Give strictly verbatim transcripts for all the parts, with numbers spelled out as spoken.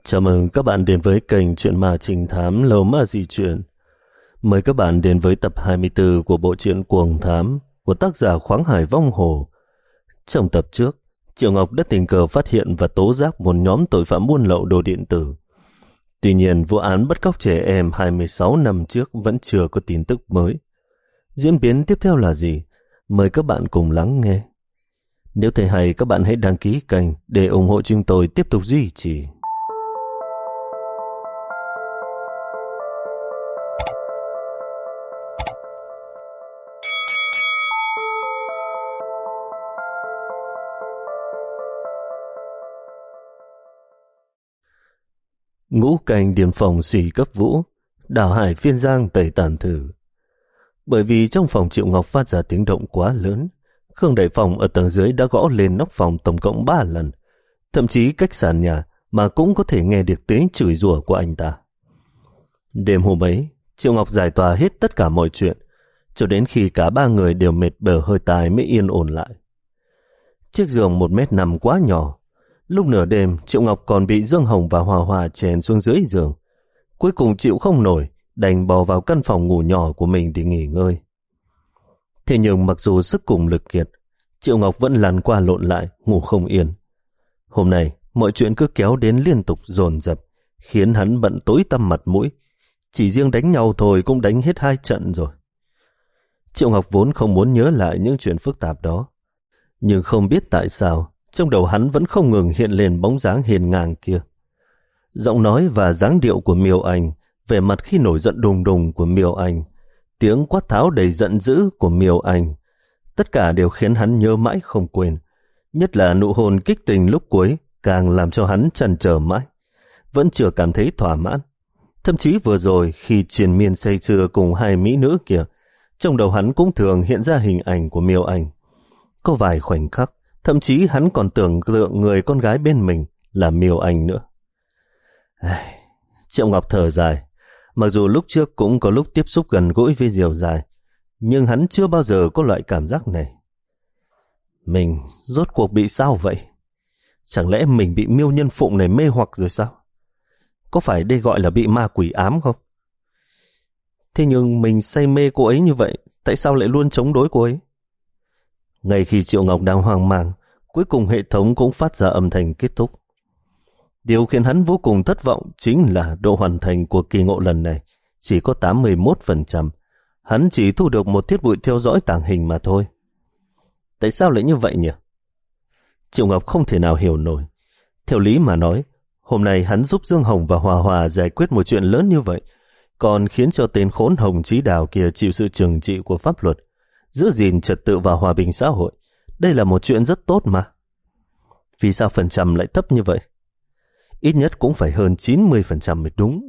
Chào mừng các bạn đến với kênh Chuyện Ma Trinh Thám Lầu Ma Di Chuyện. Mời các bạn đến với tập hai mươi tư của bộ truyện Cuồng Thám của tác giả Khoáng Hải Vong Hồ. Trong tập trước, Triệu Ngọc đã tình cờ phát hiện và tố giác một nhóm tội phạm buôn lậu đồ điện tử. Tuy nhiên, vụ án bắt cóc trẻ em hai mươi sáu năm trước vẫn chưa có tin tức mới. Diễn biến tiếp theo là gì? Mời các bạn cùng lắng nghe. Nếu thấy hay, các bạn hãy đăng ký kênh để ủng hộ chúng tôi tiếp tục duy trì. Ngũ cảnh điền phòng suy cấp vũ, đảo hải phiên giang tẩy tàn thử. Bởi vì trong phòng Triệu Ngọc phát ra tiếng động quá lớn, Khương Đại Phong ở tầng dưới đã gõ lên nóc phòng tổng cộng ba lần, thậm chí cách sàn nhà mà cũng có thể nghe được tiếng chửi rủa của anh ta. Đêm hôm ấy, Triệu Ngọc giải tỏa hết tất cả mọi chuyện, cho đến khi cả ba người đều mệt bở hơi tai mới yên ổn lại. Chiếc giường một mét năm quá nhỏ. Lúc nửa đêm, Triệu Ngọc còn bị Dương Hồng và Hòa Hòa chèn xuống dưới giường. Cuối cùng chịu không nổi, đành bò vào căn phòng ngủ nhỏ của mình để nghỉ ngơi. Thế nhưng mặc dù sức cùng lực kiệt, Triệu Ngọc vẫn lăn qua lộn lại, ngủ không yên. Hôm nay, mọi chuyện cứ kéo đến liên tục dồn dập, khiến hắn bận tối tăm mặt mũi. Chỉ riêng đánh nhau thôi cũng đánh hết hai trận rồi. Triệu Ngọc vốn không muốn nhớ lại những chuyện phức tạp đó. Nhưng không biết tại sao, trong đầu hắn vẫn không ngừng hiện lên bóng dáng hiền ngang kia. Giọng nói và dáng điệu của Miêu Anh, vẻ mặt khi nổi giận đùng đùng của Miêu Anh, tiếng quát tháo đầy giận dữ của Miêu Anh, tất cả đều khiến hắn nhớ mãi không quên. Nhất là nụ hôn kích tình lúc cuối càng làm cho hắn trăn trở mãi, vẫn chưa cảm thấy thỏa mãn. Thậm chí vừa rồi khi triền miên say sưa cùng hai mỹ nữ kia, trong đầu hắn cũng thường hiện ra hình ảnh của Miêu Anh. Có vài khoảnh khắc, thậm chí hắn còn tưởng tượng người con gái bên mình là Miêu Anh nữa. Ai... Triệu Ngọc thở dài. Mặc dù lúc trước cũng có lúc tiếp xúc gần gũi với Diều Dài, nhưng hắn chưa bao giờ có loại cảm giác này. Mình rốt cuộc bị sao vậy? Chẳng lẽ mình bị Miêu Nhân Phụng này mê hoặc rồi sao? Có phải đây gọi là bị ma quỷ ám không? Thế nhưng mình say mê cô ấy như vậy, tại sao lại luôn chống đối cô ấy? Ngay khi Triệu Ngọc đang hoang mang, cuối cùng hệ thống cũng phát ra âm thanh kết thúc. Điều khiến hắn vô cùng thất vọng chính là độ hoàn thành của kỳ ngộ lần này chỉ có tám mươi mốt phần trăm. Hắn chỉ thu được một thiết bị theo dõi tàng hình mà thôi. Tại sao lại như vậy nhỉ? Triệu Ngọc không thể nào hiểu nổi. Theo lý mà nói, hôm nay hắn giúp Dương Hồng và Hòa Hòa giải quyết một chuyện lớn như vậy, còn khiến cho tên khốn Hồng Chí Đào kia chịu sự trừng trị của pháp luật, giữ gìn trật tự và hòa bình xã hội. Đây là một chuyện rất tốt mà. Vì sao phần trăm lại thấp như vậy? Ít nhất cũng phải hơn chín mươi phần trăm mới đúng.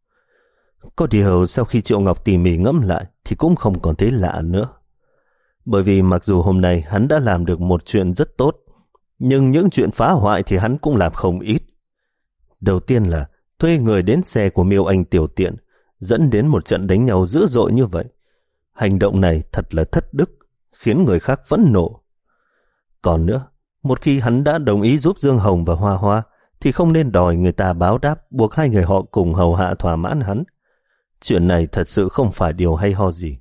Có điều sau khi Triệu Ngọc tỉ mỉ ngẫm lại thì cũng không còn thấy lạ nữa. Bởi vì mặc dù hôm nay hắn đã làm được một chuyện rất tốt, nhưng những chuyện phá hoại thì hắn cũng làm không ít. Đầu tiên là thuê người đến xe của Miêu Anh tiểu tiện, dẫn đến một trận đánh nhau dữ dội như vậy. Hành động này thật là thất đức, khiến người khác phẫn nộ. Còn nữa, một khi hắn đã đồng ý giúp Dương Hồng và Hoa Hoa, thì không nên đòi người ta báo đáp buộc hai người họ cùng hầu hạ thỏa mãn hắn. Chuyện này thật sự không phải điều hay ho gì.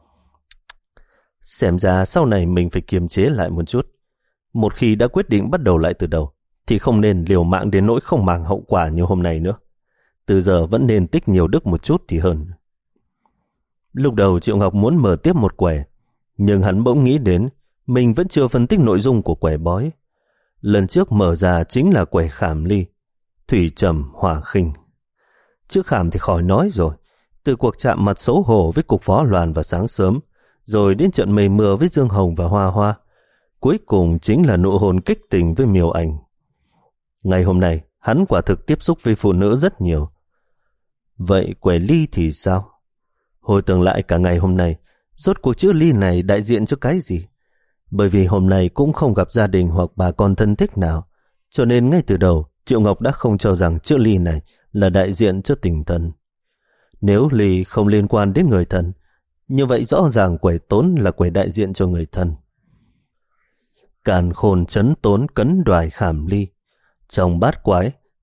Xem ra sau này mình phải kiềm chế lại một chút. Một khi đã quyết định bắt đầu lại từ đầu, thì không nên liều mạng đến nỗi không màng hậu quả như hôm nay nữa. Từ giờ vẫn nên tích nhiều đức một chút thì hơn. Lúc đầu Triệu Ngọc muốn mở tiếp một quẻ, nhưng hắn bỗng nghĩ đến mình vẫn chưa phân tích nội dung của quẻ bói. Lần trước mở ra chính là quẻ khảm ly, thủy trầm hỏa khinh. Trước khảm thì khỏi nói rồi, từ cuộc chạm mặt xấu hổ với cục phó Loan vào sáng sớm, rồi đến trận mây mưa với Dương Hồng và Hoa Hoa, cuối cùng chính là nụ hôn kích tình với Miêu Anh. Ngày hôm nay, hắn quả thực tiếp xúc với phụ nữ rất nhiều. Vậy quẻ ly thì sao? Hồi tưởng lại cả ngày hôm nay, rốt cuộc chữ ly này đại diện cho cái gì? Bởi vì hôm nay cũng không gặp gia đình hoặc bà con thân thích nào, cho nên ngay từ đầu Triệu Ngọc đã không cho rằng chữ ly này là đại diện cho tình thân. Nếu ly không liên quan đến người thân, như vậy rõ ràng quẻ tốn là quẻ đại diện cho người thân. Càn khôn chấn tốn cấn đoài khảm ly. Trong bát quái,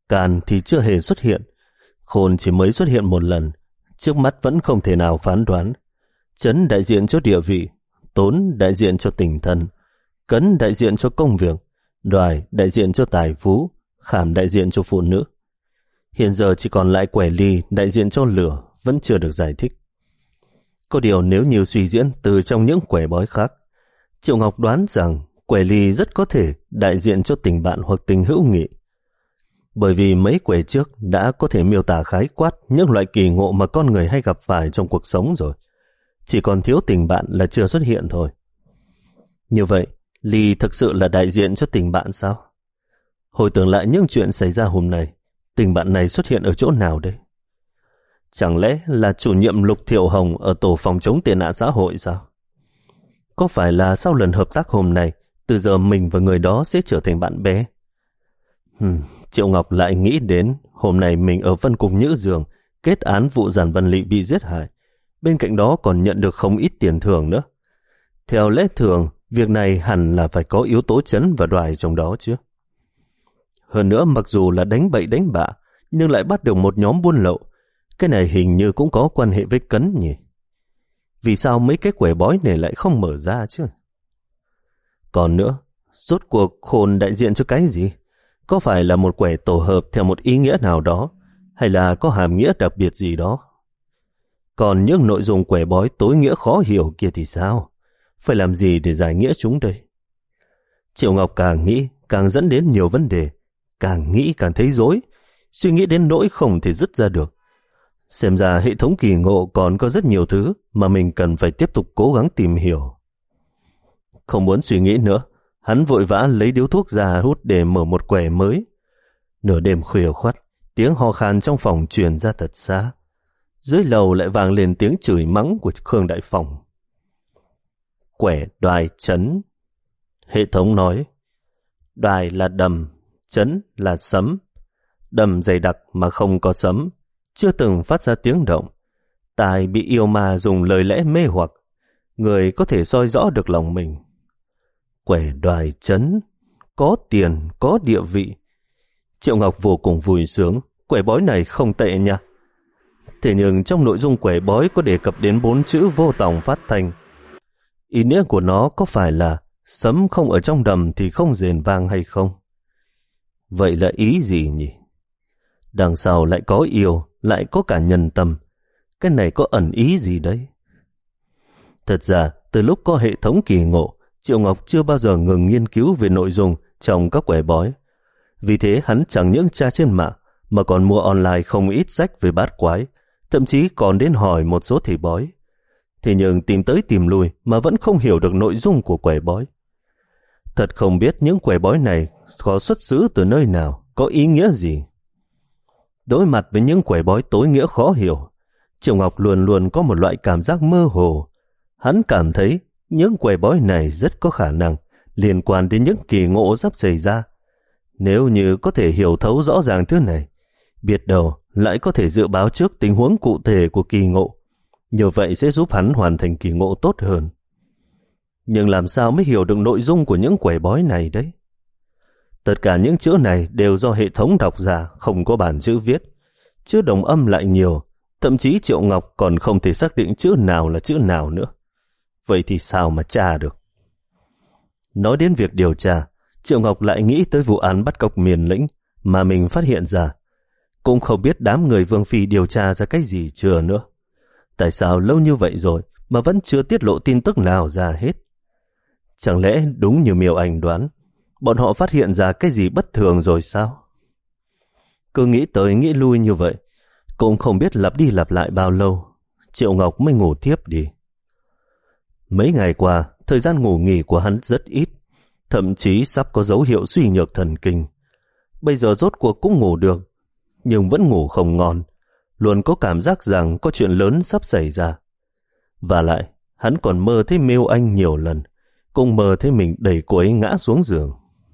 Càn thì chưa hề xuất hiện, Khôn chỉ mới xuất hiện một lần, trước mắt vẫn không thể nào phán đoán. Trấn đại diện cho địa vị, Tốn đại diện cho tình thân, Cấn đại diện cho công việc, Đoài đại diện cho tài phú, Khảm đại diện cho phụ nữ. Hiện giờ chỉ còn lại Quẻ Ly đại diện cho lửa, vẫn chưa được giải thích. Có điều nếu như suy diễn từ trong những quẻ bói khác, Triệu Ngọc đoán rằng Quẻ Ly rất có thể đại diện cho tình bạn hoặc tình hữu nghị. Bởi vì mấy quẻ trước đã có thể miêu tả khái quát những loại kỳ ngộ mà con người hay gặp phải trong cuộc sống rồi. Chỉ còn thiếu tình bạn là chưa xuất hiện thôi. Như vậy, Ly thực sự là đại diện cho tình bạn sao? Hồi tưởng lại những chuyện xảy ra hôm nay, tình bạn này xuất hiện ở chỗ nào đây? Chẳng lẽ là chủ nhiệm Lục Thiệu Hồng ở tổ phòng chống tệ nạn xã hội sao? Có phải là sau lần hợp tác hôm nay, từ giờ mình và người đó sẽ trở thành bạn bè? Hmm, Triệu Ngọc lại nghĩ đến hôm nay mình ở phân cục Nhữ Dương kết án vụ Giản Văn Lị bị giết hại. Bên cạnh đó còn nhận được không ít tiền thưởng nữa. Theo lẽ thường, việc này hẳn là phải có yếu tố Trấn và Đoài trong đó chứ. Hơn nữa, mặc dù là đánh bậy đánh bạ, nhưng lại bắt được một nhóm buôn lậu. Cái này hình như cũng có quan hệ với Cấn nhỉ? Vì sao mấy cái quẻ bói này lại không mở ra chứ? Còn nữa, rốt cuộc Khôn đại diện cho cái gì? Có phải là một quẻ tổ hợp theo một ý nghĩa nào đó, hay là có hàm nghĩa đặc biệt gì đó? Còn những nội dung quẻ bói tối nghĩa khó hiểu kia thì sao? Phải làm gì để giải nghĩa chúng đây? Triệu Ngọc càng nghĩ càng dẫn đến nhiều vấn đề, càng nghĩ càng thấy rối, suy nghĩ đến nỗi không thể dứt ra được. Xem ra hệ thống kỳ ngộ còn có rất nhiều thứ mà mình cần phải tiếp tục cố gắng tìm hiểu. Không muốn suy nghĩ nữa, hắn vội vã lấy điếu thuốc ra hút để mở một quẻ mới. Nửa đêm khuya khoắt, tiếng ho khan trong phòng truyền ra thật xa. Dưới lầu lại vang lên tiếng chửi mắng của Khương Đại Phong. Quẻ Đoài Trấn. Hệ thống nói, Đoài là đầm, Trấn là sấm. Đầm dày đặc mà không có sấm, chưa từng phát ra tiếng động. Tai bị yêu ma dùng lời lẽ mê hoặc, người có thể soi rõ được lòng mình. Quẻ Đoài Trấn, có tiền, có địa vị. Triệu Ngọc vô cùng vui sướng, quẻ bói này không tệ nha. Thế nhưng trong nội dung quẻ bói có đề cập đến bốn chữ vô tòng phát thanh. Ý nghĩa của nó có phải là sấm không ở trong đầm thì không rền vang hay không? Vậy là ý gì nhỉ? Đằng sau lại có yêu, lại có cả nhân tâm. Cái này có ẩn ý gì đấy? Thật ra, từ lúc có hệ thống kỳ ngộ, Triệu Ngọc chưa bao giờ ngừng nghiên cứu về nội dung trong các quẻ bói. Vì thế hắn chẳng những tra trên mạng, mà còn mua online không ít sách về bát quái, thậm chí còn đến hỏi một số thầy bói. Thế nhưng tìm tới tìm lui mà vẫn không hiểu được nội dung của quẻ bói. Thật không biết những quẻ bói này có xuất xứ từ nơi nào, có ý nghĩa gì. Đối mặt với những quẻ bói tối nghĩa khó hiểu, Triệu Ngọc luôn luôn có một loại cảm giác mơ hồ. Hắn cảm thấy những quẻ bói này rất có khả năng liên quan đến những kỳ ngộ sắp xảy ra. Nếu như có thể hiểu thấu rõ ràng thứ này, biết đâu lại có thể dự báo trước tình huống cụ thể của kỳ ngộ. Như vậy sẽ giúp hắn hoàn thành kỳ ngộ tốt hơn. Nhưng làm sao mới hiểu được nội dung của những quẻ bói này đấy? Tất cả những chữ này đều do hệ thống đọc ra, không có bản chữ viết. Chữ đồng âm lại nhiều, thậm chí Triệu Ngọc còn không thể xác định chữ nào là chữ nào nữa. Vậy thì sao mà tra được? Nói đến việc điều tra, Triệu Ngọc lại nghĩ tới vụ án bắt cóc Miền Lĩnh mà mình phát hiện ra. Cũng không biết đám người Vương Phi điều tra ra cái gì chưa nữa. Tại sao lâu như vậy rồi mà vẫn chưa tiết lộ tin tức nào ra hết? Chẳng lẽ đúng như Miêu Anh đoán, bọn họ phát hiện ra cái gì bất thường rồi sao? Cứ nghĩ tới nghĩ lui như vậy, cũng không biết lặp đi lặp lại bao lâu, Triệu Ngọc mới ngủ tiếp đi. Mấy ngày qua, thời gian ngủ nghỉ của hắn rất ít, thậm chí sắp có dấu hiệu suy nhược thần kinh. Bây giờ rốt cuộc cũng ngủ được, nhưng vẫn ngủ không ngon, luôn có cảm giác rằng có chuyện lớn sắp xảy ra. Và lại, hắn còn mơ thấy Miêu Anh nhiều lần, cũng mơ thấy mình đẩy cô ấy ngã xuống giường.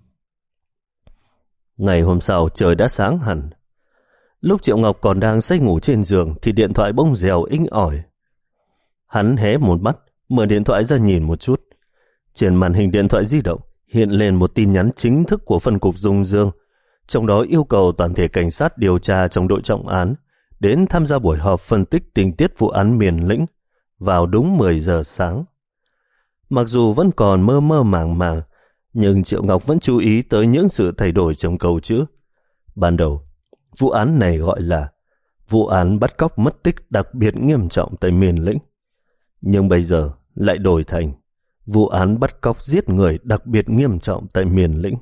Ngày hôm sau trời đã sáng hẳn. Lúc Triệu Ngọc còn đang say ngủ trên giường thì điện thoại bỗng rèo inh ỏi. Hắn hé một mắt, mở điện thoại ra nhìn một chút. Trên màn hình điện thoại di động hiện lên một tin nhắn chính thức của phân cục Dung Dương. trong đó yêu cầu toàn thể cảnh sát điều tra trong đội trọng án đến tham gia buổi họp phân tích tình tiết vụ án Miền Lĩnh vào đúng mười giờ sáng. Mặc dù vẫn còn mơ mơ màng màng, nhưng Triệu Ngọc vẫn chú ý tới những sự thay đổi trong câu chữ. Ban đầu, vụ án này gọi là vụ án bắt cóc mất tích đặc biệt nghiêm trọng tại Miền Lĩnh. Nhưng bây giờ lại đổi thành vụ án bắt cóc giết người đặc biệt nghiêm trọng tại Miền Lĩnh.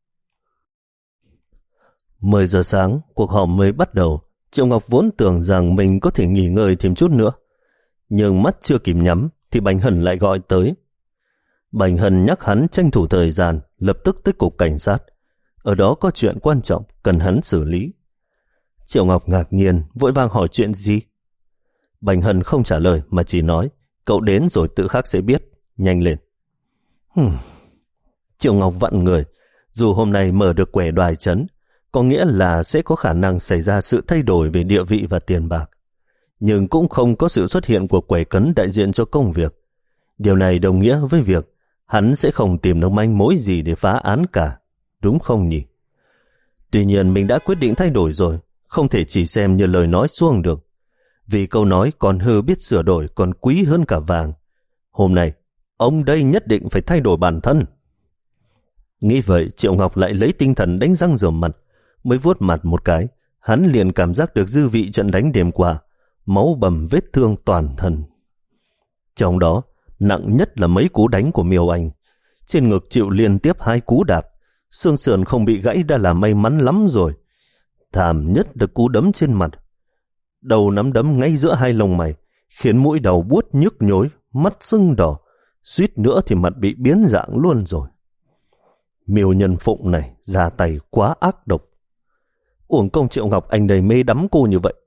mười giờ sáng, cuộc họp mới bắt đầu. Triệu Ngọc vốn tưởng rằng mình có thể nghỉ ngơi thêm chút nữa. Nhưng mắt chưa kịp nhắm thì Bành Hân lại gọi tới. Bành Hân nhắc hắn tranh thủ thời gian, lập tức tới cục cảnh sát. Ở đó có chuyện quan trọng cần hắn xử lý. Triệu Ngọc ngạc nhiên, vội vàng hỏi chuyện gì. Bành Hân không trả lời mà chỉ nói, cậu đến rồi tự khắc sẽ biết, nhanh lên. Hmm. Triệu Ngọc vặn người, dù hôm nay mở được quẻ đoài trấn, có nghĩa là sẽ có khả năng xảy ra sự thay đổi về địa vị và tiền bạc, nhưng cũng không có sự xuất hiện của quẻ cấn đại diện cho công việc. Điều này đồng nghĩa với việc hắn sẽ không tìm được manh mối gì để phá án cả, đúng không nhỉ? Tuy nhiên mình đã quyết định thay đổi rồi, không thể chỉ xem như lời nói suông được. Vì câu nói còn hư biết sửa đổi còn quý hơn cả vàng. Hôm nay, ông đây nhất định phải thay đổi bản thân. Nghĩ vậy, Triệu Ngọc lại lấy tinh thần đánh răng rửa mặt. Mới vuốt mặt một cái, hắn liền cảm giác được dư vị trận đánh đêm qua, máu bầm vết thương toàn thân. Trong đó, nặng nhất là mấy cú đánh của Miêu Anh. Trên ngực chịu liên tiếp hai cú đạp, xương sườn không bị gãy đã là may mắn lắm rồi. Thảm nhất là cú đấm trên mặt. Đầu nắm đấm ngay giữa hai lông mày, khiến mũi đầu buốt nhức nhối, mắt sưng đỏ, suýt nữa thì mặt bị biến dạng luôn rồi. Miêu Nhân Phụng này ra tay quá ác độc. Uổng công Triệu Ngọc Anh đầy mê đắm cô như vậy.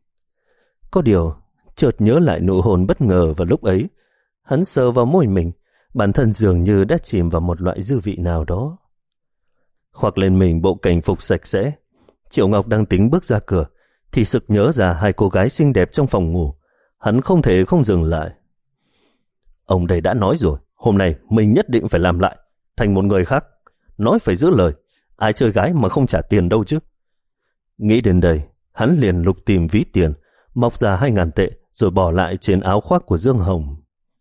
Có điều, chợt nhớ lại nụ hôn bất ngờ vào lúc ấy. Hắn sờ vào môi mình, bản thân dường như đã chìm vào một loại dư vị nào đó. Hoặc lên mình bộ cảnh phục sạch sẽ, Triệu Ngọc đang tính bước ra cửa, thì sực nhớ ra hai cô gái xinh đẹp trong phòng ngủ. Hắn không thể không dừng lại. Ông đây đã nói rồi, hôm nay mình nhất định phải làm lại, thành một người khác. Nói phải giữ lời, ai chơi gái mà không trả tiền đâu chứ. Nghĩ đến đây, hắn liền lục tìm ví tiền, móc ra hai ngàn tệ rồi bỏ lại trên áo khoác của Dương Hồng.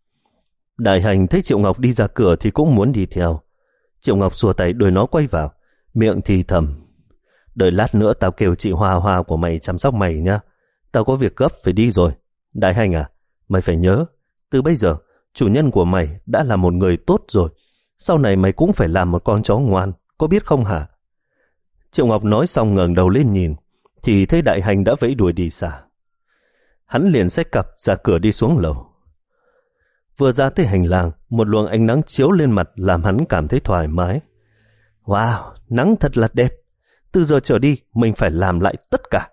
Đại Hành thấy Triệu Ngọc đi ra cửa thì cũng muốn đi theo. Triệu Ngọc xua tay đuổi nó quay vào, miệng thì thầm. Đợi lát nữa tao kêu chị Hoa Hoa của mày chăm sóc mày nhá. Tao có việc gấp phải đi rồi. Đại Hành à, mày phải nhớ, từ bây giờ chủ nhân của mày đã là một người tốt rồi. Sau này mày cũng phải làm một con chó ngoan, có biết không hả? Triệu Ngọc nói xong ngẩng đầu lên nhìn, thì thấy Đại Hành đã vẫy đuổi đi xa. Hắn liền xách cặp ra cửa đi xuống lầu. Vừa ra tới hành lang, một luồng ánh nắng chiếu lên mặt làm hắn cảm thấy thoải mái. Wow, nắng thật là đẹp. Từ giờ trở đi, mình phải làm lại tất cả.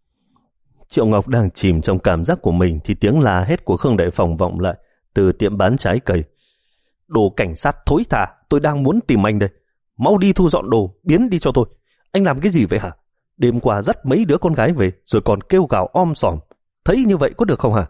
Triệu Ngọc đang chìm trong cảm giác của mình thì tiếng la hét của Khương Đại Phòng vọng lại từ tiệm bán trái cây. Đồ cảnh sát thối tha, tôi đang muốn tìm anh đây. Mau đi thu dọn đồ, biến đi cho tôi. Anh làm cái gì vậy hả? Đêm qua dắt mấy đứa con gái về rồi còn kêu gào om sòm. Thấy như vậy có được không hả?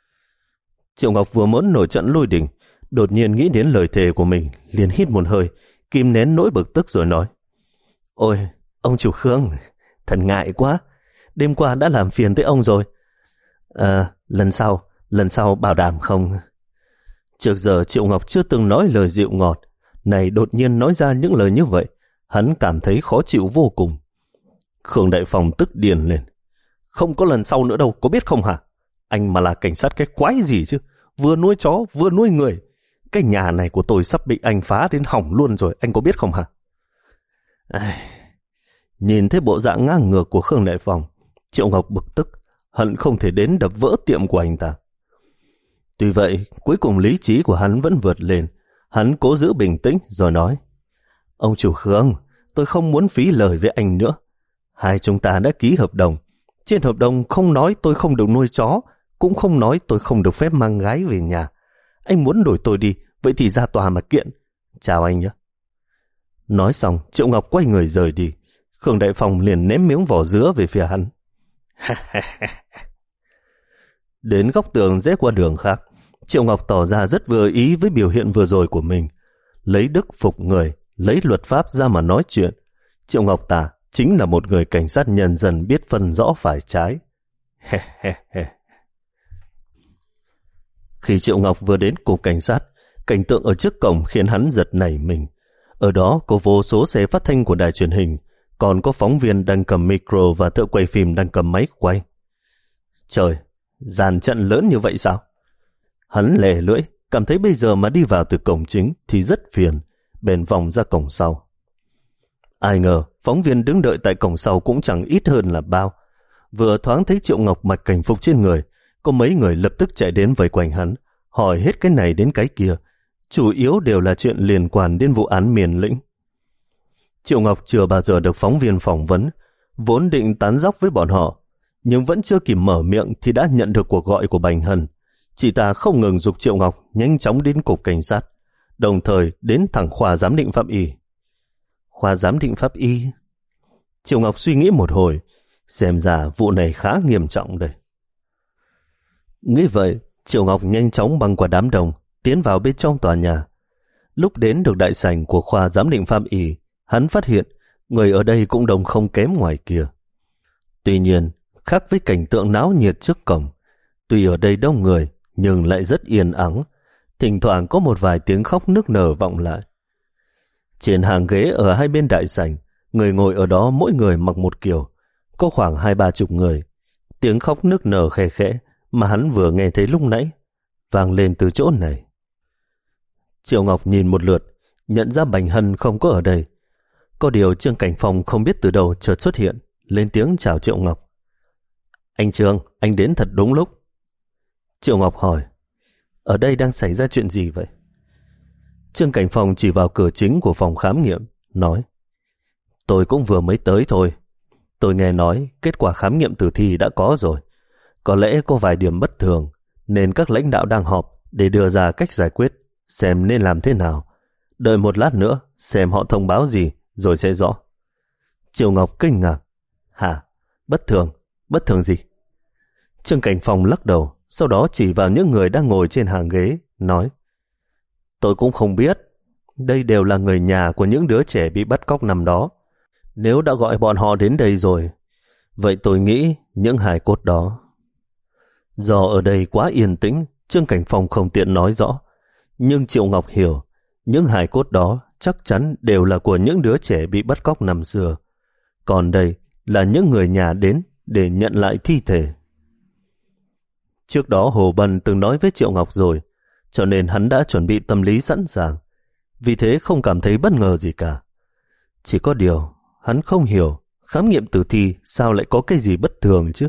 Triệu Ngọc vừa muốn nổi trận lôi đình, đột nhiên nghĩ đến lời thề của mình, liền hít một hơi, kìm nén nỗi bực tức rồi nói. Ôi, ông chủ Khương, thật ngại quá. Đêm qua đã làm phiền tới ông rồi. À, lần sau, lần sau bảo đảm không? Trước giờ Triệu Ngọc chưa từng nói lời dịu ngọt, này đột nhiên nói ra những lời như vậy, hắn cảm thấy khó chịu vô cùng. Khương Đại Phòng tức điên lên. Không có lần sau nữa đâu, có biết không hả? Anh mà là cảnh sát cái quái gì chứ? Vừa nuôi chó, vừa nuôi người. Cái nhà này của tôi sắp bị anh phá đến hỏng luôn rồi, anh có biết không hả? À, nhìn thấy bộ dạng ngang ngược của Khương Đại Phòng, Triệu Ngọc bực tức, hận không thể đến đập vỡ tiệm của anh ta. Tuy vậy, cuối cùng lý trí của hắn vẫn vượt lên. Hắn cố giữ bình tĩnh rồi nói. Ông chủ Khương, tôi không muốn phí lời với anh nữa. Hai chúng ta đã ký hợp đồng. Trên hợp đồng không nói tôi không được nuôi chó, cũng không nói tôi không được phép mang gái về nhà. Anh muốn đổi tôi đi, vậy thì ra tòa mà kiện. Chào anh nhé. Nói xong, Triệu Ngọc quay người rời đi. Khương Đại Phòng liền ném miếng vỏ dứa về phía hắn. Đến góc tường rẽ qua đường khác, Triệu Ngọc tỏ ra rất vừa ý với biểu hiện vừa rồi của mình. Lấy đức phục người, lấy luật pháp ra mà nói chuyện. Triệu Ngọc ta chính là một người cảnh sát nhân dân biết phân rõ phải trái. Khi Triệu Ngọc vừa đến cục cảnh sát, cảnh tượng ở trước cổng khiến hắn giật nảy mình. Ở đó có vô số xe phát thanh của đài truyền hình, còn có phóng viên đang cầm micro và thợ quay phim đang cầm máy quay. Trời, dàn trận lớn như vậy sao? Hắn lè lưỡi, cảm thấy bây giờ mà đi vào từ cổng chính thì rất phiền, bèn vòng ra cổng sau. Ai ngờ, phóng viên đứng đợi tại cổng sau cũng chẳng ít hơn là bao. Vừa thoáng thấy Triệu Ngọc mặc cảnh phục trên người, có mấy người lập tức chạy đến vây quanh hắn, hỏi hết cái này đến cái kia, chủ yếu đều là chuyện liên quan đến vụ án Miền Lĩnh. Triệu Ngọc chưa bao giờ được phóng viên phỏng vấn, vốn định tán dóc với bọn họ, nhưng vẫn chưa kịp mở miệng thì đã nhận được cuộc gọi của Bành Hân. Chị ta không ngừng giục Triệu Ngọc nhanh chóng đến cục cảnh sát, đồng thời đến thẳng khoa giám định pháp y. Khoa giám định pháp y? Triệu Ngọc suy nghĩ một hồi, xem ra vụ này khá nghiêm trọng đây. Nghĩ vậy, Triệu Ngọc nhanh chóng băng qua đám đông, tiến vào bên trong tòa nhà. Lúc đến được đại sảnh của khoa giám định pháp y, hắn phát hiện người ở đây cũng đông không kém ngoài kia. Tuy nhiên, khác với cảnh tượng náo nhiệt trước cổng, tuy ở đây đông người nhưng lại rất yên ắng, thỉnh thoảng có một vài tiếng khóc nức nở vọng lại. Trên hàng ghế ở hai bên đại sảnh, người ngồi ở đó mỗi người mặc một kiểu, có khoảng hai ba chục người. Tiếng khóc nức nở khe khẽ mà hắn vừa nghe thấy lúc nãy vang lên từ chỗ này. Triệu Ngọc nhìn một lượt, nhận ra Bành Hân không có ở đây. Có điều Trương Cảnh Phong không biết từ đâu chợt xuất hiện, lên tiếng chào Triệu Ngọc. Anh Trương, anh đến thật đúng lúc. Triệu Ngọc hỏi, ở đây đang xảy ra chuyện gì vậy? Trương Cảnh Phong chỉ vào cửa chính của phòng khám nghiệm, nói, tôi cũng vừa mới tới thôi. Tôi nghe nói kết quả khám nghiệm tử thi đã có rồi. Có lẽ có vài điểm bất thường, nên các lãnh đạo đang họp để đưa ra cách giải quyết, xem nên làm thế nào. Đợi một lát nữa, xem họ thông báo gì, rồi sẽ rõ. Triệu Ngọc kinh ngạc. Hả? Bất thường? Bất thường gì? Trương Cảnh Phong lắc đầu, sau đó chỉ vào những người đang ngồi trên hàng ghế, nói, tôi cũng không biết. Đây đều là người nhà của những đứa trẻ bị bắt cóc năm đó. Nếu đã gọi bọn họ đến đây rồi, vậy tôi nghĩ những hài cốt đó. Do ở đây quá yên tĩnh, Trương Cảnh Phong không tiện nói rõ. Nhưng Triệu Ngọc hiểu, những hài cốt đó chắc chắn đều là của những đứa trẻ bị bắt cóc năm xưa. Còn đây là những người nhà đến để nhận lại thi thể. Trước đó Hồ Bân từng nói với Triệu Ngọc rồi, cho nên hắn đã chuẩn bị tâm lý sẵn sàng. Vì thế không cảm thấy bất ngờ gì cả. Chỉ có điều, hắn không hiểu khám nghiệm tử thi sao lại có cái gì bất thường chứ.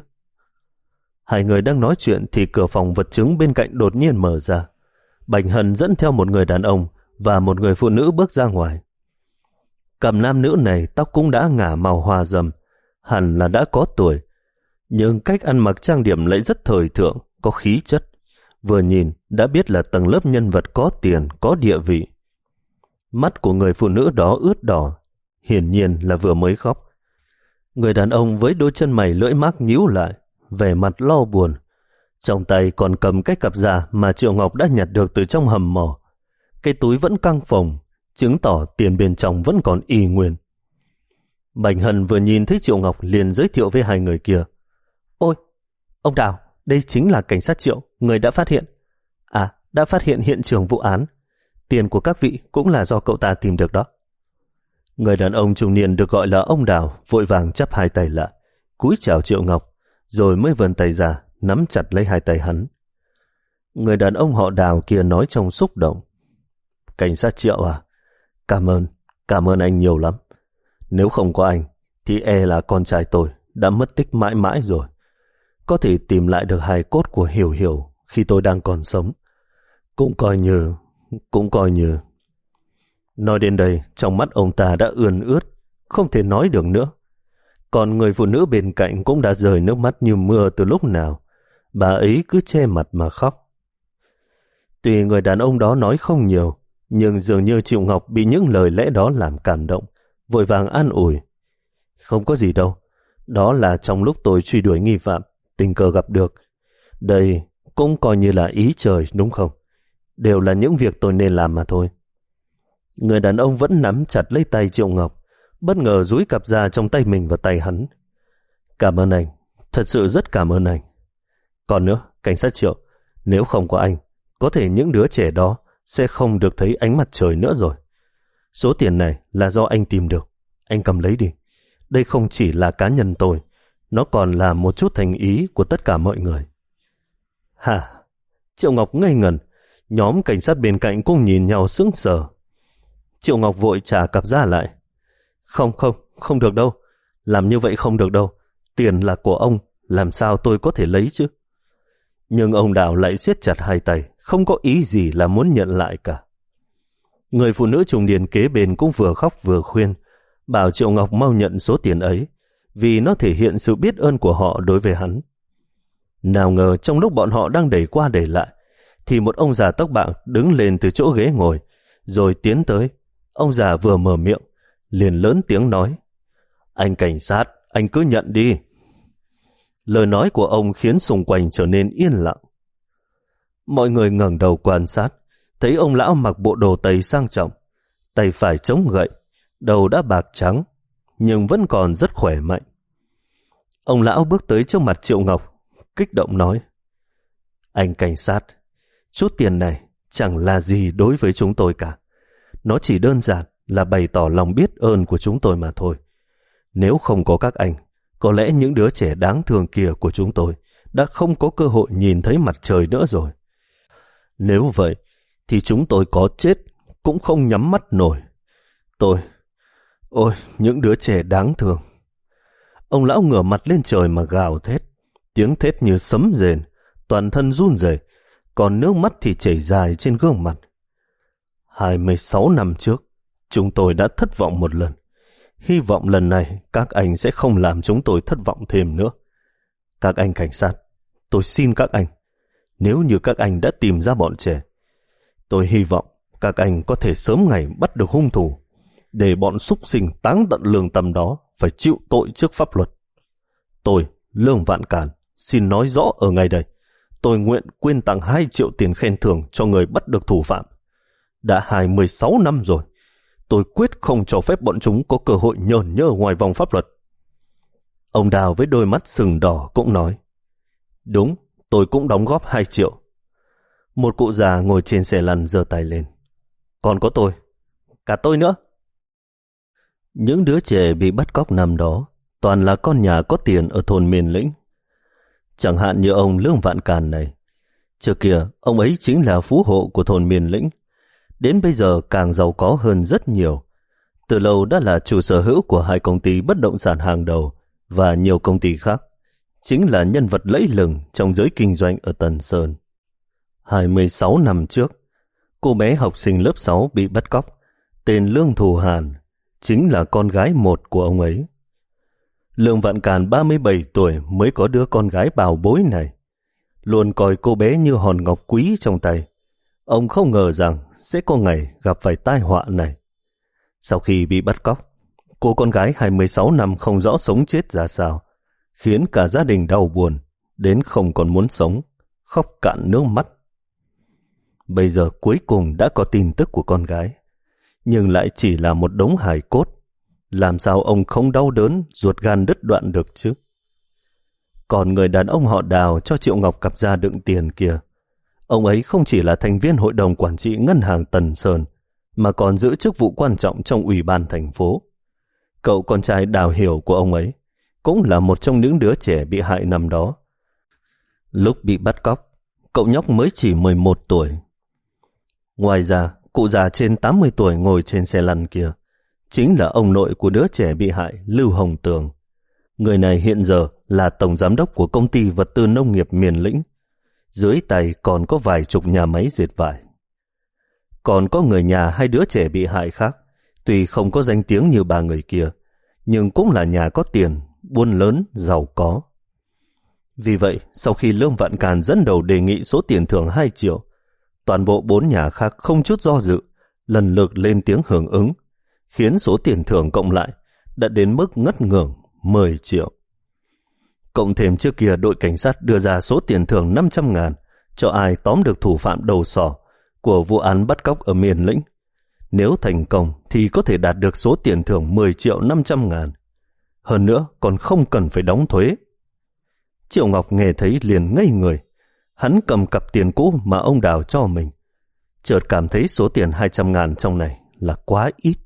Hai người đang nói chuyện thì cửa phòng vật chứng bên cạnh đột nhiên mở ra. Bành Hân dẫn theo một người đàn ông và một người phụ nữ bước ra ngoài. Cặp nam nữ này tóc cũng đã ngả màu hoa râm, hẳn là đã có tuổi, nhưng cách ăn mặc trang điểm lại rất thời thượng, có khí chất. Vừa nhìn đã biết là tầng lớp nhân vật có tiền, có địa vị. Mắt của người phụ nữ đó ướt đỏ, hiển nhiên là vừa mới khóc. Người đàn ông với đôi chân mày lưỡi mác nhíu lại, vẻ mặt lo buồn. Trong tay còn cầm cái cặp da mà Triệu Ngọc đã nhặt được từ trong hầm mỏ. Cái túi vẫn căng phồng, chứng tỏ tiền bên trong vẫn còn y nguyên. Bành Hân vừa nhìn thấy Triệu Ngọc liền giới thiệu với hai người kia. Ôi, ông Đào, đây chính là cảnh sát Triệu, người đã phát hiện. À, đã phát hiện hiện trường vụ án. Tiền của các vị cũng là do cậu ta tìm được đó. Người đàn ông trung niên được gọi là ông Đào vội vàng chắp hai tay lại, cúi chào Triệu Ngọc, rồi mới vươn tay ra, nắm chặt lấy hai tay hắn. Người đàn ông họ Đào kia nói trong xúc động. Cảnh sát Triệu à, cảm ơn, cảm ơn anh nhiều lắm. Nếu không có anh, thì e là con trai tôi đã mất tích mãi mãi rồi. Có thể tìm lại được hài cốt của Hiểu Hiểu khi tôi đang còn sống. Cũng coi như, cũng coi như. Nói đến đây, trong mắt ông ta đã ươn ướt, không thể nói được nữa. Còn người phụ nữ bên cạnh cũng đã rơi nước mắt như mưa từ lúc nào. Bà ấy cứ che mặt mà khóc. Tuy người đàn ông đó nói không nhiều, nhưng dường như Triệu Ngọc bị những lời lẽ đó làm cảm động, vội vàng an ủi. Không có gì đâu, đó là trong lúc tôi truy đuổi nghi phạm, tình cờ gặp được. Đây cũng coi như là ý trời đúng không? Đều là những việc tôi nên làm mà thôi. Người đàn ông vẫn nắm chặt lấy tay Triệu Ngọc, bất ngờ dúi cặp da trong tay mình vào tay hắn. Cảm ơn anh, thật sự rất cảm ơn anh. Còn nữa, cảnh sát Triệu, nếu không có anh, có thể những đứa trẻ đó sẽ không được thấy ánh mặt trời nữa rồi. Số tiền này là do anh tìm được, anh cầm lấy đi. Đây không chỉ là cá nhân tôi, nó còn là một chút thành ý của tất cả mọi người. Hả? Triệu Ngọc ngây ngẩn, nhóm cảnh sát bên cạnh cũng nhìn nhau sững sờ. Triệu Ngọc vội trả cặp da lại. Không không, không được đâu, làm như vậy không được đâu, tiền là của ông, làm sao tôi có thể lấy chứ? Nhưng ông Đào lại siết chặt hai tay, không có ý gì là muốn nhận lại cả. Người phụ nữ trùng điền kế bên cũng vừa khóc vừa khuyên, bảo Triệu Ngọc mau nhận số tiền ấy, vì nó thể hiện sự biết ơn của họ đối với hắn. Nào ngờ trong lúc bọn họ đang đẩy qua đẩy lại, thì một ông già tóc bạc đứng lên từ chỗ ghế ngồi, rồi tiến tới. Ông già vừa mở miệng, liền lớn tiếng nói, anh cảnh sát, anh cứ nhận đi. Lời nói của ông khiến xung quanh trở nên yên lặng. Mọi người ngẩng đầu quan sát, thấy ông lão mặc bộ đồ tây sang trọng, tay phải chống gậy, đầu đã bạc trắng, nhưng vẫn còn rất khỏe mạnh. Ông lão bước tới trước mặt Triệu Ngọc, kích động nói, anh cảnh sát, chút tiền này chẳng là gì đối với chúng tôi cả. Nó chỉ đơn giản là bày tỏ lòng biết ơn của chúng tôi mà thôi. Nếu không có các anh, có lẽ những đứa trẻ đáng thương kia của chúng tôi đã không có cơ hội nhìn thấy mặt trời nữa rồi. Nếu vậy, thì chúng tôi có chết cũng không nhắm mắt nổi. Tôi, ôi, những đứa trẻ đáng thương. Ông lão ngửa mặt lên trời mà gào thét, tiếng thét như sấm rền, toàn thân run rẩy, còn nước mắt thì chảy dài trên gương mặt. hai mươi sáu năm trước, chúng tôi đã thất vọng một lần. Hy vọng lần này các anh sẽ không làm chúng tôi thất vọng thêm nữa. Các anh cảnh sát, tôi xin các anh, nếu như các anh đã tìm ra bọn trẻ, tôi hy vọng các anh có thể sớm ngày bắt được hung thủ, để bọn súc sinh táng tận lương tâm đó phải chịu tội trước pháp luật. Tôi, Lương Vạn Càn, xin nói rõ ở ngày đây, tôi nguyện quyên tặng hai triệu tiền khen thưởng cho người bắt được thủ phạm. Đã hai mươi sáu năm rồi, tôi quyết không cho phép bọn chúng có cơ hội nhờn nhơ ngoài vòng pháp luật. Ông Đào với đôi mắt sừng đỏ cũng nói, đúng, tôi cũng đóng góp hai triệu. Một cụ già ngồi trên xe lăn giơ tay lên, còn có tôi, cả tôi nữa. Những đứa trẻ bị bắt cóc năm đó toàn là con nhà có tiền ở thôn Miền Lĩnh. Chẳng hạn như ông Lương Vạn Càn này, trước kia ông ấy chính là phú hộ của thôn Miền Lĩnh, đến bây giờ càng giàu có hơn rất nhiều. Từ lâu đã là chủ sở hữu của hai công ty bất động sản hàng đầu và nhiều công ty khác, chính là nhân vật lẫy lừng trong giới kinh doanh ở Tân Sơn. hai mươi sáu năm trước, cô bé học sinh lớp sáu bị bắt cóc, tên Lương Thù Hàn, chính là con gái một của ông ấy. Lương Vạn Càn ba mươi bảy tuổi mới có đứa con gái bào bối này, luôn coi cô bé như hòn ngọc quý trong tay. Ông không ngờ rằng sẽ có ngày gặp phải tai họa này. Sau khi bị bắt cóc, cô con gái hai mươi sáu năm không rõ sống chết ra sao, khiến cả gia đình đau buồn, đến không còn muốn sống, khóc cạn nước mắt. Bây giờ cuối cùng đã có tin tức của con gái, nhưng lại chỉ là một đống hài cốt. Làm sao ông không đau đớn, ruột gan đứt đoạn được chứ? Còn người đàn ông họ Đào cho Triệu Ngọc cặp da đựng tiền kia, ông ấy không chỉ là thành viên hội đồng quản trị ngân hàng Tần Sơn, mà còn giữ chức vụ quan trọng trong ủy ban thành phố. Cậu con trai Đào Hiểu của ông ấy cũng là một trong những đứa trẻ bị hại năm đó. Lúc bị bắt cóc, cậu nhóc mới chỉ mười một tuổi. Ngoài ra, cụ già trên tám mươi tuổi ngồi trên xe lăn kia chính là ông nội của đứa trẻ bị hại Lưu Hồng Tường. Người này hiện giờ là tổng giám đốc của công ty vật tư nông nghiệp Miền Lĩnh. Dưới tay còn có vài chục nhà máy dệt vải. Còn có người nhà hai đứa trẻ bị hại khác, tuy không có danh tiếng như ba người kia, nhưng cũng là nhà có tiền, buôn lớn, giàu có. Vì vậy, sau khi Lương Vạn Càn dẫn đầu đề nghị số tiền thưởng hai triệu, toàn bộ bốn nhà khác không chút do dự, lần lượt lên tiếng hưởng ứng, khiến số tiền thưởng cộng lại đã đến mức ngất ngưởng mười triệu. Cộng thêm trước kia đội cảnh sát đưa ra số tiền thưởng năm trăm ngàn cho ai tóm được thủ phạm đầu sỏ của vụ án bắt cóc ở Miền Lĩnh, Nếu thành công thì có thể đạt được số tiền thưởng mười triệu năm trăm ngàn. Hơn nữa còn không cần phải đóng thuế. Triệu Ngọc nghe thấy liền ngây người. Hắn cầm cặp tiền cũ mà ông Đào cho mình. Chợt cảm thấy số tiền hai trăm ngàn trong này là quá ít.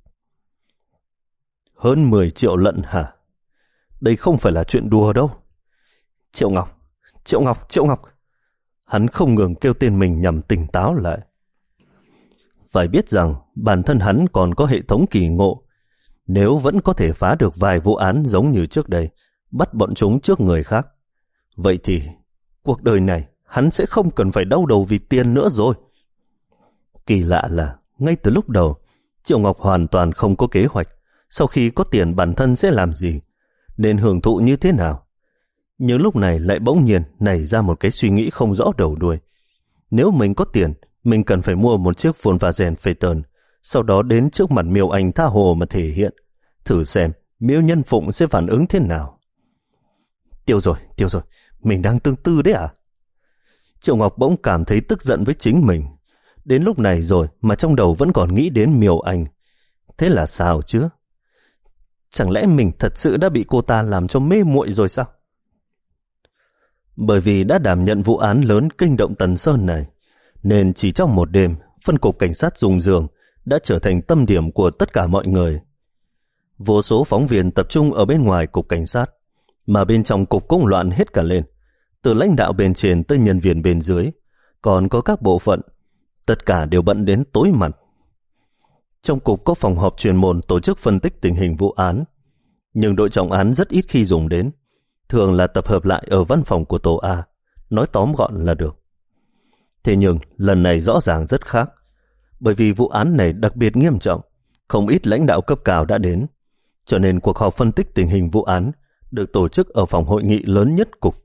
Hơn mười triệu lận hả? Đây không phải là chuyện đùa đâu. Triệu Ngọc, Triệu Ngọc, Triệu Ngọc. Hắn không ngừng kêu tên mình nhằm tỉnh táo lại. Phải biết rằng bản thân hắn còn có hệ thống kỳ ngộ. Nếu vẫn có thể phá được vài vụ án giống như trước đây, bắt bọn chúng trước người khác, vậy thì cuộc đời này hắn sẽ không cần phải đau đầu vì tiền nữa rồi. Kỳ lạ là ngay từ lúc đầu, Triệu Ngọc hoàn toàn không có kế hoạch sau khi có tiền bản thân sẽ làm gì, nên hưởng thụ như thế nào. Nhưng lúc này lại bỗng nhiên nảy ra một cái suy nghĩ không rõ đầu đuôi. Nếu mình có tiền, mình cần phải mua một chiếc Volkswagen Phaeton, sau đó đến trước mặt Miêu Anh tha hồ mà thể hiện, thử xem Miêu Nhân Phụng sẽ phản ứng thế nào. Tiêu rồi, tiêu rồi, mình đang tương tư đấy à? Triệu Ngọc bỗng cảm thấy tức giận với chính mình. Đến lúc này rồi mà trong đầu vẫn còn nghĩ đến Miêu Anh. Thế là sao chứ? Chẳng lẽ mình thật sự đã bị cô ta làm cho mê muội rồi sao? Bởi vì đã đảm nhận vụ án lớn kinh động Tần Sơn này, nên chỉ trong một đêm, phân cục cảnh sát Dùng Giường đã trở thành tâm điểm của tất cả mọi người. Vô số phóng viên tập trung ở bên ngoài cục cảnh sát, mà bên trong cục cũng loạn hết cả lên. Từ lãnh đạo bên trên tới nhân viên bên dưới, còn có các bộ phận, tất cả đều bận đến tối mặt. Trong cục có phòng họp chuyên môn tổ chức phân tích tình hình vụ án, nhưng đội trọng án rất ít khi dùng đến, thường là tập hợp lại ở văn phòng của tổ A, nói tóm gọn là được. Thế nhưng lần này rõ ràng rất khác, bởi vì vụ án này đặc biệt nghiêm trọng, không ít lãnh đạo cấp cao đã đến, cho nên cuộc họp phân tích tình hình vụ án được tổ chức ở phòng hội nghị lớn nhất cục.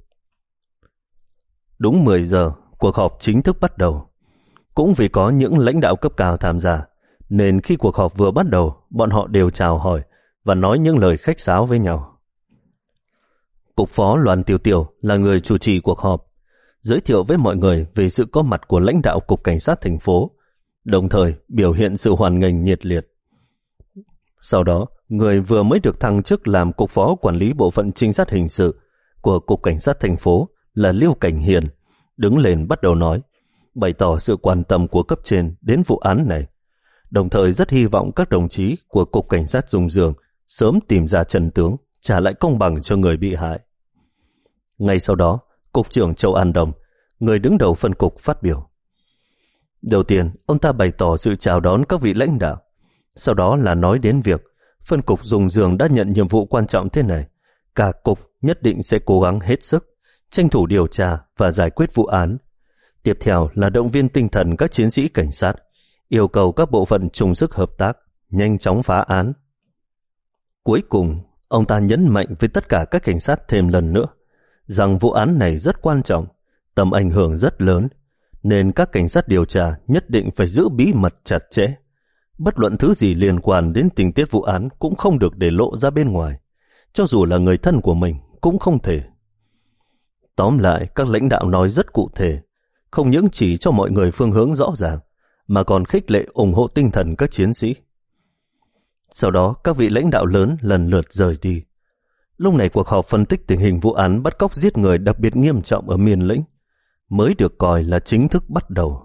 Đúng mười giờ, cuộc họp chính thức bắt đầu. Cũng vì có những lãnh đạo cấp cao tham gia, nên khi cuộc họp vừa bắt đầu, bọn họ đều chào hỏi và nói những lời khách sáo với nhau. Cục phó Loan Tiêu Tiêu là người chủ trì cuộc họp, giới thiệu với mọi người về sự có mặt của lãnh đạo Cục Cảnh sát thành phố, đồng thời biểu hiện sự hoan nghênh nhiệt liệt. Sau đó, người vừa mới được thăng chức làm cục phó quản lý bộ phận trinh sát hình sự của Cục Cảnh sát thành phố là Liêu Cảnh Hiền đứng lên bắt đầu nói, bày tỏ sự quan tâm của cấp trên đến vụ án này, đồng thời rất hy vọng các đồng chí của Cục Cảnh sát Dùng Giường sớm tìm ra chân tướng, trả lại công bằng cho người bị hại. Ngay sau đó, Cục trưởng Châu An Đồng, người đứng đầu phân cục, phát biểu. Đầu tiên, ông ta bày tỏ sự chào đón các vị lãnh đạo. Sau đó là nói đến việc phân cục Dùng Giường đã nhận nhiệm vụ quan trọng thế này. Cả cục nhất định sẽ cố gắng hết sức, tranh thủ điều tra và giải quyết vụ án. Tiếp theo là động viên tinh thần các chiến sĩ cảnh sát, yêu cầu các bộ phận chung sức hợp tác, nhanh chóng phá án. Cuối cùng, ông ta nhấn mạnh với tất cả các cảnh sát thêm lần nữa rằng vụ án này rất quan trọng, tầm ảnh hưởng rất lớn, nên các cảnh sát điều tra nhất định phải giữ bí mật chặt chẽ. Bất luận thứ gì liên quan đến tình tiết vụ án cũng không được để lộ ra bên ngoài, cho dù là người thân của mình cũng không thể. Tóm lại, các lãnh đạo nói rất cụ thể, không những chỉ cho mọi người phương hướng rõ ràng, mà còn khích lệ ủng hộ tinh thần các chiến sĩ. Sau đó, các vị lãnh đạo lớn lần lượt rời đi. Lúc này cuộc họp phân tích tình hình vụ án bắt cóc giết người đặc biệt nghiêm trọng ở Miền Lĩnh mới được coi là chính thức bắt đầu.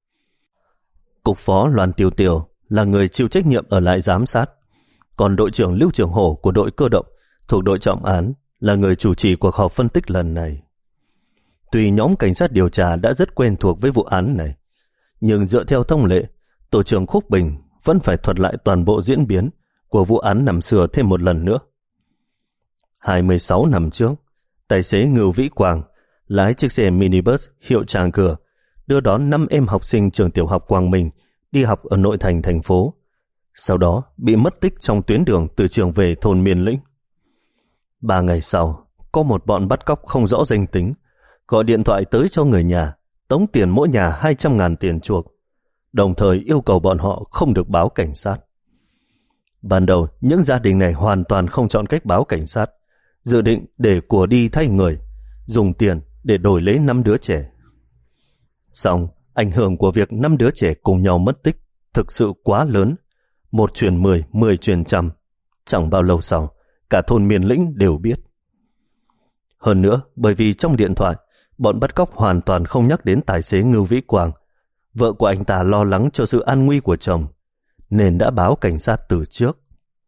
Cục phó Loan Tiêu Tiêu là người chịu trách nhiệm ở lại giám sát, còn đội trưởng Lưu Trường Hổ của đội cơ động thuộc đội trọng án là người chủ trì cuộc họp phân tích lần này. Tuy nhóm cảnh sát điều tra đã rất quen thuộc với vụ án này, nhưng dựa theo thông lệ, tổ trưởng Khúc Bình vẫn phải thuật lại toàn bộ diễn biến của vụ án năm xưa thêm một lần nữa. hai mươi sáu năm trước, tài xế Ngưu Vĩ Quang lái chiếc xe minibus hiệu Tràng Cửa đưa đón năm em học sinh trường tiểu học Quang Minh đi học ở nội thành thành phố, sau đó bị mất tích trong tuyến đường từ trường về thôn Miền Lĩnh. Ba ngày sau, có một bọn bắt cóc không rõ danh tính gọi điện thoại tới cho người nhà, tống tiền mỗi nhà hai trăm ngàn tiền chuộc, đồng thời yêu cầu bọn họ không được báo cảnh sát. Ban đầu, những gia đình này hoàn toàn không chọn cách báo cảnh sát, dự định để của đi thay người, dùng tiền để đổi lấy năm đứa trẻ. Xong, ảnh hưởng của việc năm đứa trẻ cùng nhau mất tích thực sự quá lớn. Một truyền mười, mười truyền trăm. Chẳng bao lâu sau, cả thôn Miền Lĩnh đều biết. Hơn nữa, bởi vì trong điện thoại, bọn bắt cóc hoàn toàn không nhắc đến tài xế Ngưu Vĩ Quang. Vợ của anh ta lo lắng cho sự an nguy của chồng, nên đã báo cảnh sát từ trước.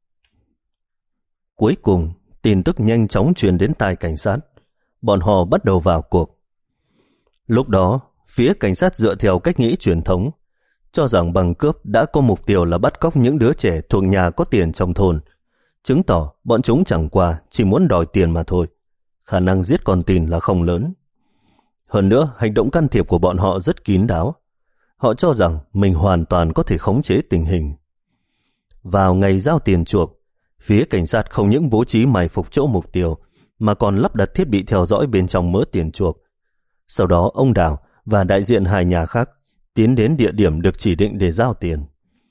Cuối cùng, tin tức nhanh chóng truyền đến tai cảnh sát. Bọn họ bắt đầu vào cuộc. Lúc đó, phía cảnh sát dựa theo cách nghĩ truyền thống, cho rằng bằng cướp đã có mục tiêu là bắt cóc những đứa trẻ thuộc nhà có tiền trong thôn, chứng tỏ bọn chúng chẳng qua chỉ muốn đòi tiền mà thôi. Khả năng giết con tin là không lớn. Hơn nữa, hành động can thiệp của bọn họ rất kín đáo. Họ cho rằng mình hoàn toàn có thể khống chế tình hình. Vào ngày giao tiền chuộc, phía cảnh sát không những bố trí mai phục chỗ mục tiêu, mà còn lắp đặt thiết bị theo dõi bên trong mớ tiền chuộc. Sau đó ông Đào và đại diện hai nhà khác tiến đến địa điểm được chỉ định để giao tiền.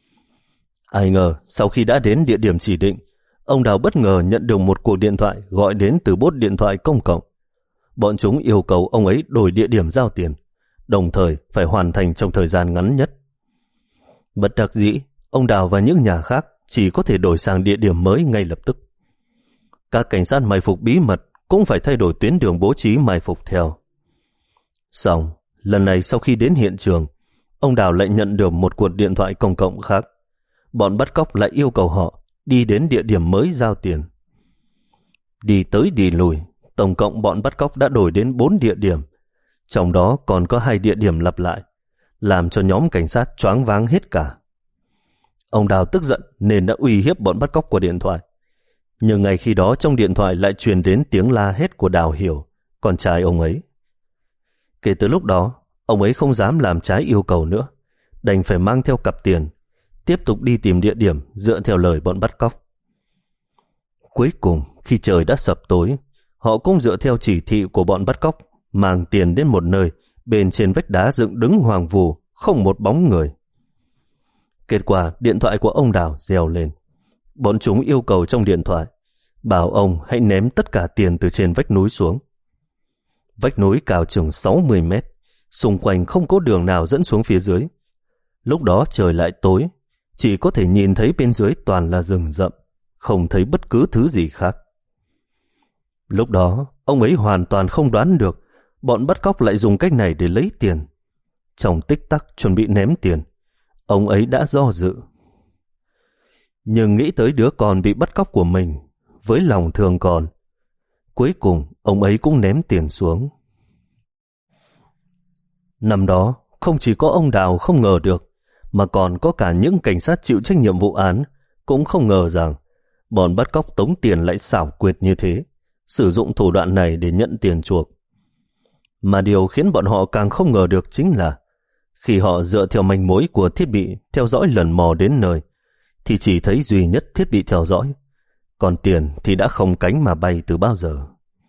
Ai ngờ, sau khi đã đến địa điểm chỉ định, ông Đào bất ngờ nhận được một cuộc điện thoại gọi đến từ bốt điện thoại công cộng. Bọn chúng yêu cầu ông ấy đổi địa điểm giao tiền, đồng thời phải hoàn thành trong thời gian ngắn nhất. Bất đắc dĩ, ông Đào và những nhà khác chỉ có thể đổi sang địa điểm mới ngay lập tức. Các cảnh sát mai phục bí mật cũng phải thay đổi tuyến đường bố trí mai phục theo. Xong, lần này sau khi đến hiện trường, ông Đào lại nhận được một cuộc điện thoại công cộng khác. Bọn bắt cóc lại yêu cầu họ đi đến địa điểm mới giao tiền. Đi tới đi lùi, tổng cộng bọn bắt cóc đã đổi đến bốn địa điểm, trong đó còn có hai địa điểm lặp lại, làm cho nhóm cảnh sát choáng váng hết cả. Ông Đào tức giận nên đã uy hiếp bọn bắt cóc qua điện thoại. Nhưng ngay khi đó trong điện thoại lại truyền đến tiếng la hét của Đào Hiểu, con trai ông ấy. Kể từ lúc đó, ông ấy không dám làm trái yêu cầu nữa, đành phải mang theo cặp tiền, tiếp tục đi tìm địa điểm dựa theo lời bọn bắt cóc. Cuối cùng, khi trời đã sập tối, họ cũng dựa theo chỉ thị của bọn bắt cóc, mang tiền đến một nơi bên trên vách đá dựng đứng hoang vu, không một bóng người. Kết quả, điện thoại của ông Đào reo lên. Bọn chúng yêu cầu trong điện thoại, bảo ông hãy ném tất cả tiền từ trên vách núi xuống. Vách núi cao chừng sáu mươi mét, xung quanh không có đường nào dẫn xuống phía dưới. Lúc đó trời lại tối, chỉ có thể nhìn thấy bên dưới toàn là rừng rậm, không thấy bất cứ thứ gì khác. Lúc đó, ông ấy hoàn toàn không đoán được bọn bắt cóc lại dùng cách này để lấy tiền. Trong tích tắc chuẩn bị ném tiền, ông ấy đã do dự. Nhưng nghĩ tới đứa con bị bắt cóc của mình, với lòng thương con, cuối cùng ông ấy cũng ném tiền xuống. Năm đó, không chỉ có ông Đào không ngờ được, mà còn có cả những cảnh sát chịu trách nhiệm vụ án cũng không ngờ rằng bọn bắt cóc tống tiền lại xảo quyệt như thế, sử dụng thủ đoạn này để nhận tiền chuộc. Mà điều khiến bọn họ càng không ngờ được chính là khi họ dựa theo manh mối của thiết bị theo dõi lần mò đến nơi, thì chỉ thấy duy nhất thiết bị theo dõi, còn tiền thì đã không cánh mà bay từ bao giờ.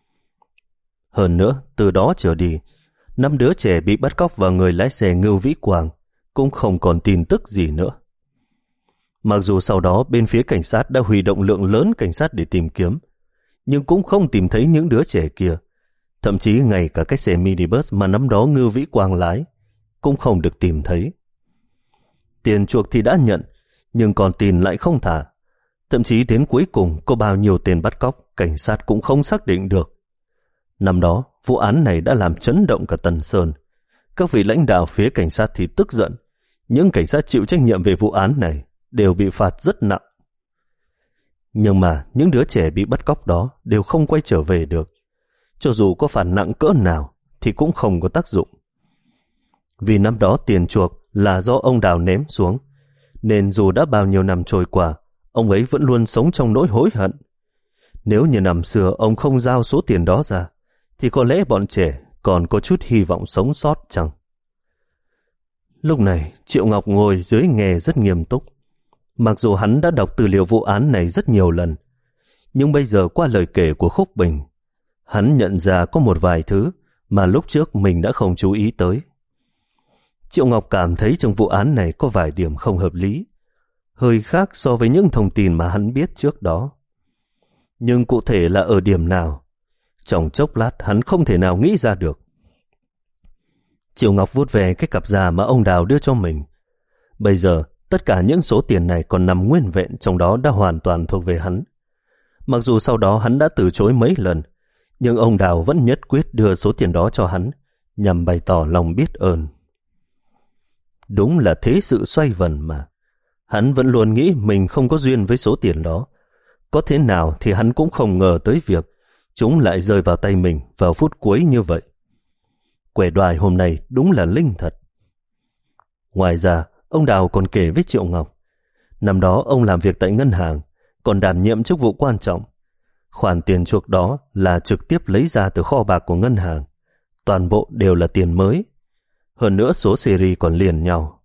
Hơn nữa, từ đó trở đi, năm đứa trẻ bị bắt cóc và người lái xe Ngưu Vĩ Quang cũng không còn tin tức gì nữa. Mặc dù sau đó bên phía cảnh sát đã huy động lượng lớn cảnh sát để tìm kiếm, nhưng cũng không tìm thấy những đứa trẻ kia. Thậm chí ngay cả cái xe minibus mà năm đó Ngưu Vĩ Quang lái cũng không được tìm thấy. Tiền chuộc thì đã nhận, nhưng còn tin lại không thả. Thậm chí đến cuối cùng có bao nhiêu tên bắt cóc, cảnh sát cũng không xác định được. Năm đó, vụ án này đã làm chấn động cả Tân Sơn. Các vị lãnh đạo phía cảnh sát thì tức giận. Những cảnh sát chịu trách nhiệm về vụ án này đều bị phạt rất nặng. Nhưng mà những đứa trẻ bị bắt cóc đó đều không quay trở về được. Cho dù có phạt nặng cỡ nào thì cũng không có tác dụng. Vì năm đó tiền chuộc là do ông Đào ném xuống, nên dù đã bao nhiêu năm trôi qua, ông ấy vẫn luôn sống trong nỗi hối hận. Nếu như năm xưa ông không giao số tiền đó ra, thì có lẽ bọn trẻ còn có chút hy vọng sống sót chăng? Lúc này, Triệu Ngọc ngồi dưới nghe rất nghiêm túc. Mặc dù hắn đã đọc tư liệu vụ án này rất nhiều lần, nhưng bây giờ qua lời kể của Khúc Bình, hắn nhận ra có một vài thứ mà lúc trước mình đã không chú ý tới. Triệu Ngọc cảm thấy trong vụ án này có vài điểm không hợp lý, hơi khác so với những thông tin mà hắn biết trước đó. Nhưng cụ thể là ở điểm nào, trong chốc lát hắn không thể nào nghĩ ra được. Triệu Ngọc vuốt về cái cặp da mà ông Đào đưa cho mình. Bây giờ, Tất cả những số tiền này còn nằm nguyên vẹn trong đó đã hoàn toàn thuộc về hắn. Mặc dù sau đó hắn đã từ chối mấy lần, nhưng ông Đào vẫn nhất quyết đưa số tiền đó cho hắn, nhằm bày tỏ lòng biết ơn. Đúng là thế sự xoay vần mà. Hắn vẫn luôn nghĩ mình không có duyên với số tiền đó. Có thế nào thì hắn cũng không ngờ tới việc chúng lại rơi vào tay mình vào phút cuối như vậy. Quẻ đoài hôm nay đúng là linh thật. Ngoài ra, ông Đào còn kể với Triệu Ngọc, năm đó ông làm việc tại ngân hàng, còn đảm nhiệm chức vụ quan trọng. Khoản tiền chuộc đó là trực tiếp lấy ra từ kho bạc của ngân hàng. Toàn bộ đều là tiền mới. Hơn nữa số series còn liền nhau.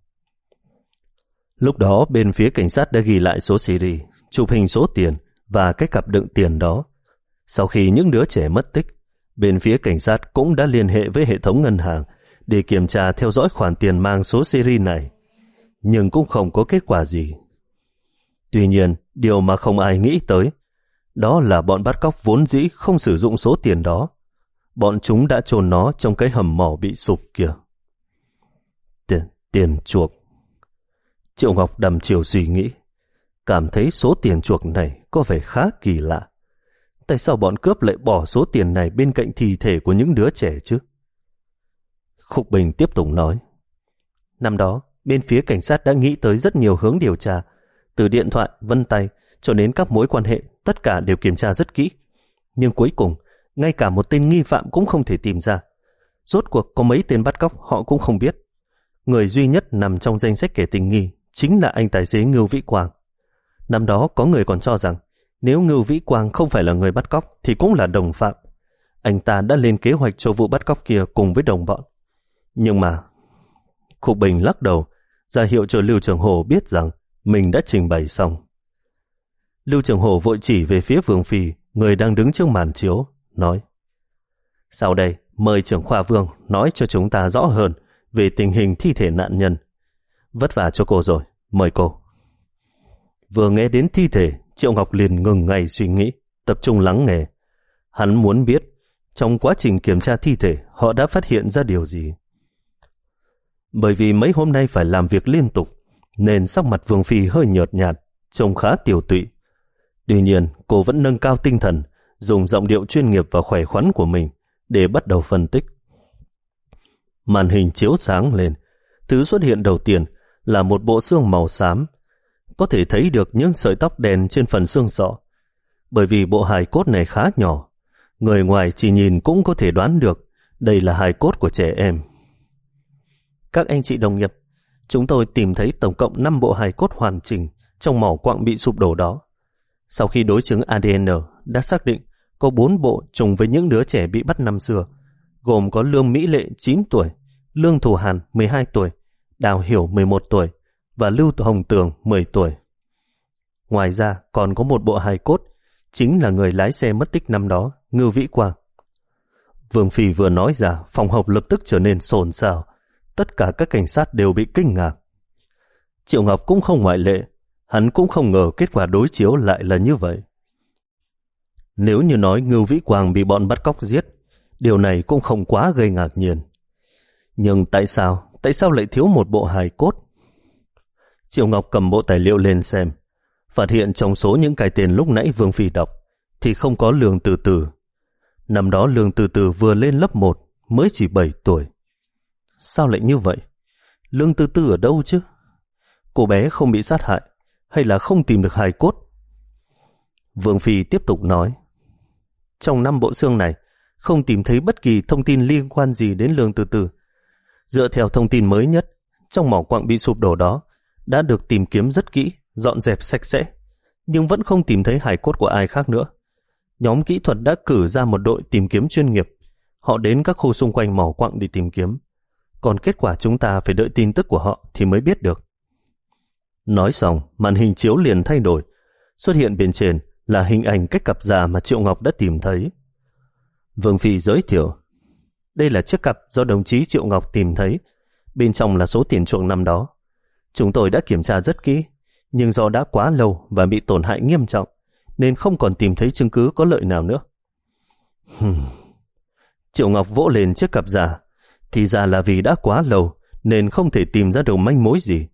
Lúc đó bên phía cảnh sát đã ghi lại số series, chụp hình số tiền và cái cặp đựng tiền đó. Sau khi những đứa trẻ mất tích, bên phía cảnh sát cũng đã liên hệ với hệ thống ngân hàng để kiểm tra theo dõi khoản tiền mang số series này. Nhưng cũng không có kết quả gì. Tuy nhiên, điều mà không ai nghĩ tới, đó là bọn bắt cóc vốn dĩ không sử dụng số tiền đó. Bọn chúng đã chôn nó trong cái hầm mỏ bị sụp kìa. Tiền, tiền chuộc. Triệu Ngọc đăm chiều suy nghĩ, cảm thấy số tiền chuộc này có vẻ khá kỳ lạ. Tại sao bọn cướp lại bỏ số tiền này bên cạnh thi thể của những đứa trẻ chứ? Khúc Bình tiếp tục nói, năm đó, bên phía cảnh sát đã nghĩ tới rất nhiều hướng điều tra, từ điện thoại, vân tay cho đến các mối quan hệ, tất cả đều kiểm tra rất kỹ. Nhưng cuối cùng, ngay cả một tên nghi phạm cũng không thể tìm ra. Rốt cuộc có mấy tên bắt cóc họ cũng không biết. Người duy nhất nằm trong danh sách kẻ tình nghi chính là anh tài xế Ngưu Vĩ Quang. Năm đó có người còn cho rằng nếu Ngưu Vĩ Quang không phải là người bắt cóc thì cũng là đồng phạm. Anh ta đã lên kế hoạch cho vụ bắt cóc kia cùng với đồng bọn. Nhưng mà Khúc Bình lắc đầu, ra hiệu cho Lưu Trường Hồ biết rằng mình đã trình bày xong. Lưu Trường Hồ vội chỉ về phía Vương Phi, người đang đứng trước màn chiếu, nói, sau đây mời trưởng khoa Vương nói cho chúng ta rõ hơn về tình hình thi thể nạn nhân. Vất vả cho cô rồi, mời cô. Vừa nghe đến thi thể, Triệu Ngọc liền ngừng ngay suy nghĩ, tập trung lắng nghe. Hắn muốn biết trong quá trình kiểm tra thi thể họ đã phát hiện ra điều gì. Bởi vì mấy hôm nay phải làm việc liên tục nên sắc mặt Vương Phi hơi nhợt nhạt, trông khá tiều tụy. Tuy nhiên cô vẫn nâng cao tinh thần, dùng giọng điệu chuyên nghiệp và khỏe khoắn của mình để bắt đầu phân tích. Màn hình chiếu sáng lên, thứ xuất hiện đầu tiên là một bộ xương màu xám. Có thể thấy được những sợi tóc đen trên phần xương sọ. Bởi vì bộ hài cốt này khá nhỏ, người ngoài chỉ nhìn cũng có thể đoán được đây là hài cốt của trẻ em. Các anh chị đồng nghiệp, chúng tôi tìm thấy tổng cộng năm bộ hài cốt hoàn chỉnh trong mỏ quặng bị sụp đổ đó. Sau khi đối chứng a đê en đã xác định có bốn bộ trùng với những đứa trẻ bị bắt năm xưa, gồm có Lương Mỹ Lệ chín tuổi, Lương Thủ Hàn mười hai tuổi, Đào Hiểu mười một tuổi và Lưu Hồng Tường mười tuổi. Ngoài ra còn có một bộ hài cốt, chính là người lái xe mất tích năm đó, Ngưu Vĩ Quang. Vương Phi vừa nói ra, phòng họp lập tức trở nên xôn xao. Tất cả các cảnh sát đều bị kinh ngạc. Triệu Ngọc cũng không ngoại lệ, hắn cũng không ngờ kết quả đối chiếu lại là như vậy. Nếu như nói Ngưu Vĩ Quang bị bọn bắt cóc giết, điều này cũng không quá gây ngạc nhiên. Nhưng tại sao, tại sao lại thiếu một bộ hài cốt? Triệu Ngọc cầm bộ tài liệu lên xem, phát hiện trong số những cái tên lúc nãy Vương Phi đọc thì không có Lương Từ Từ. Năm đó Lương Từ Từ vừa lên lớp một, mới chỉ bảy tuổi. Sao lại như vậy? Lương Từ Từ ở đâu chứ? Cô bé không bị sát hại hay là không tìm được hài cốt? Vương Phi tiếp tục nói, trong năm bộ xương này không tìm thấy bất kỳ thông tin liên quan gì đến Lương Từ Từ. Dựa theo thông tin mới nhất, trong mỏ quặng bị sụp đổ đó đã được tìm kiếm rất kỹ, dọn dẹp sạch sẽ, nhưng vẫn không tìm thấy hài cốt của ai khác nữa. Nhóm kỹ thuật đã cử ra một đội tìm kiếm chuyên nghiệp. Họ đến các khu xung quanh mỏ quặng để tìm kiếm. Còn kết quả chúng ta phải đợi tin tức của họ thì mới biết được. Nói xong, màn hình chiếu liền thay đổi. Xuất hiện bên trên là hình ảnh cái cặp da mà Triệu Ngọc đã tìm thấy. Vương Phi giới thiệu, đây là chiếc cặp do đồng chí Triệu Ngọc tìm thấy. Bên trong là số tiền chuộc năm đó. Chúng tôi đã kiểm tra rất kỹ, nhưng do đã quá lâu và bị tổn hại nghiêm trọng, nên không còn tìm thấy chứng cứ có lợi nào nữa. Hmm. Triệu Ngọc vỗ lên chiếc cặp da. Thì ra là vì đã quá lâu nên không thể tìm ra được manh mối gì.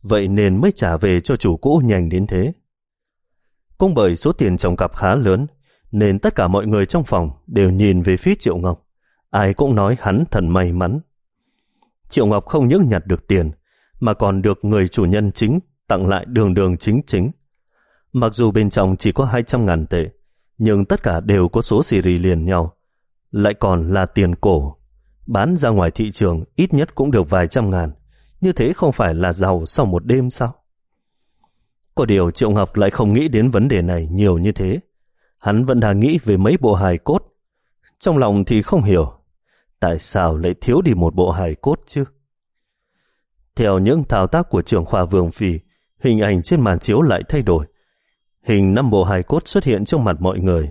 vậy nên mới trả về cho chủ cũ nhanh đến thế. Cũng bởi số tiền trong cặp khá lớn, nên tất cả mọi người trong phòng đều nhìn về phía Triệu Ngọc. Ai cũng nói hắn thật may mắn. Triệu Ngọc không những nhặt được tiền, mà còn được người chủ nhân chính tặng lại đường đường chính chính. Mặc dù bên trong chỉ có hai trăm ngàn tệ, nhưng tất cả đều có số xì rì liền nhau. Lại còn là tiền cổ. Bán ra ngoài thị trường ít nhất cũng được vài trăm ngàn. Như thế không phải là giàu sau một đêm sao? Có điều Triệu Ngọc lại không nghĩ đến vấn đề này nhiều như thế. Hắn vẫn đang nghĩ về mấy bộ hài cốt. Trong lòng thì không hiểu, tại sao lại thiếu đi một bộ hài cốt chứ? Theo những thao tác của trưởng khoa Vương Phi, hình ảnh trên màn chiếu lại thay đổi. Hình năm bộ hài cốt xuất hiện trong mặt mọi người.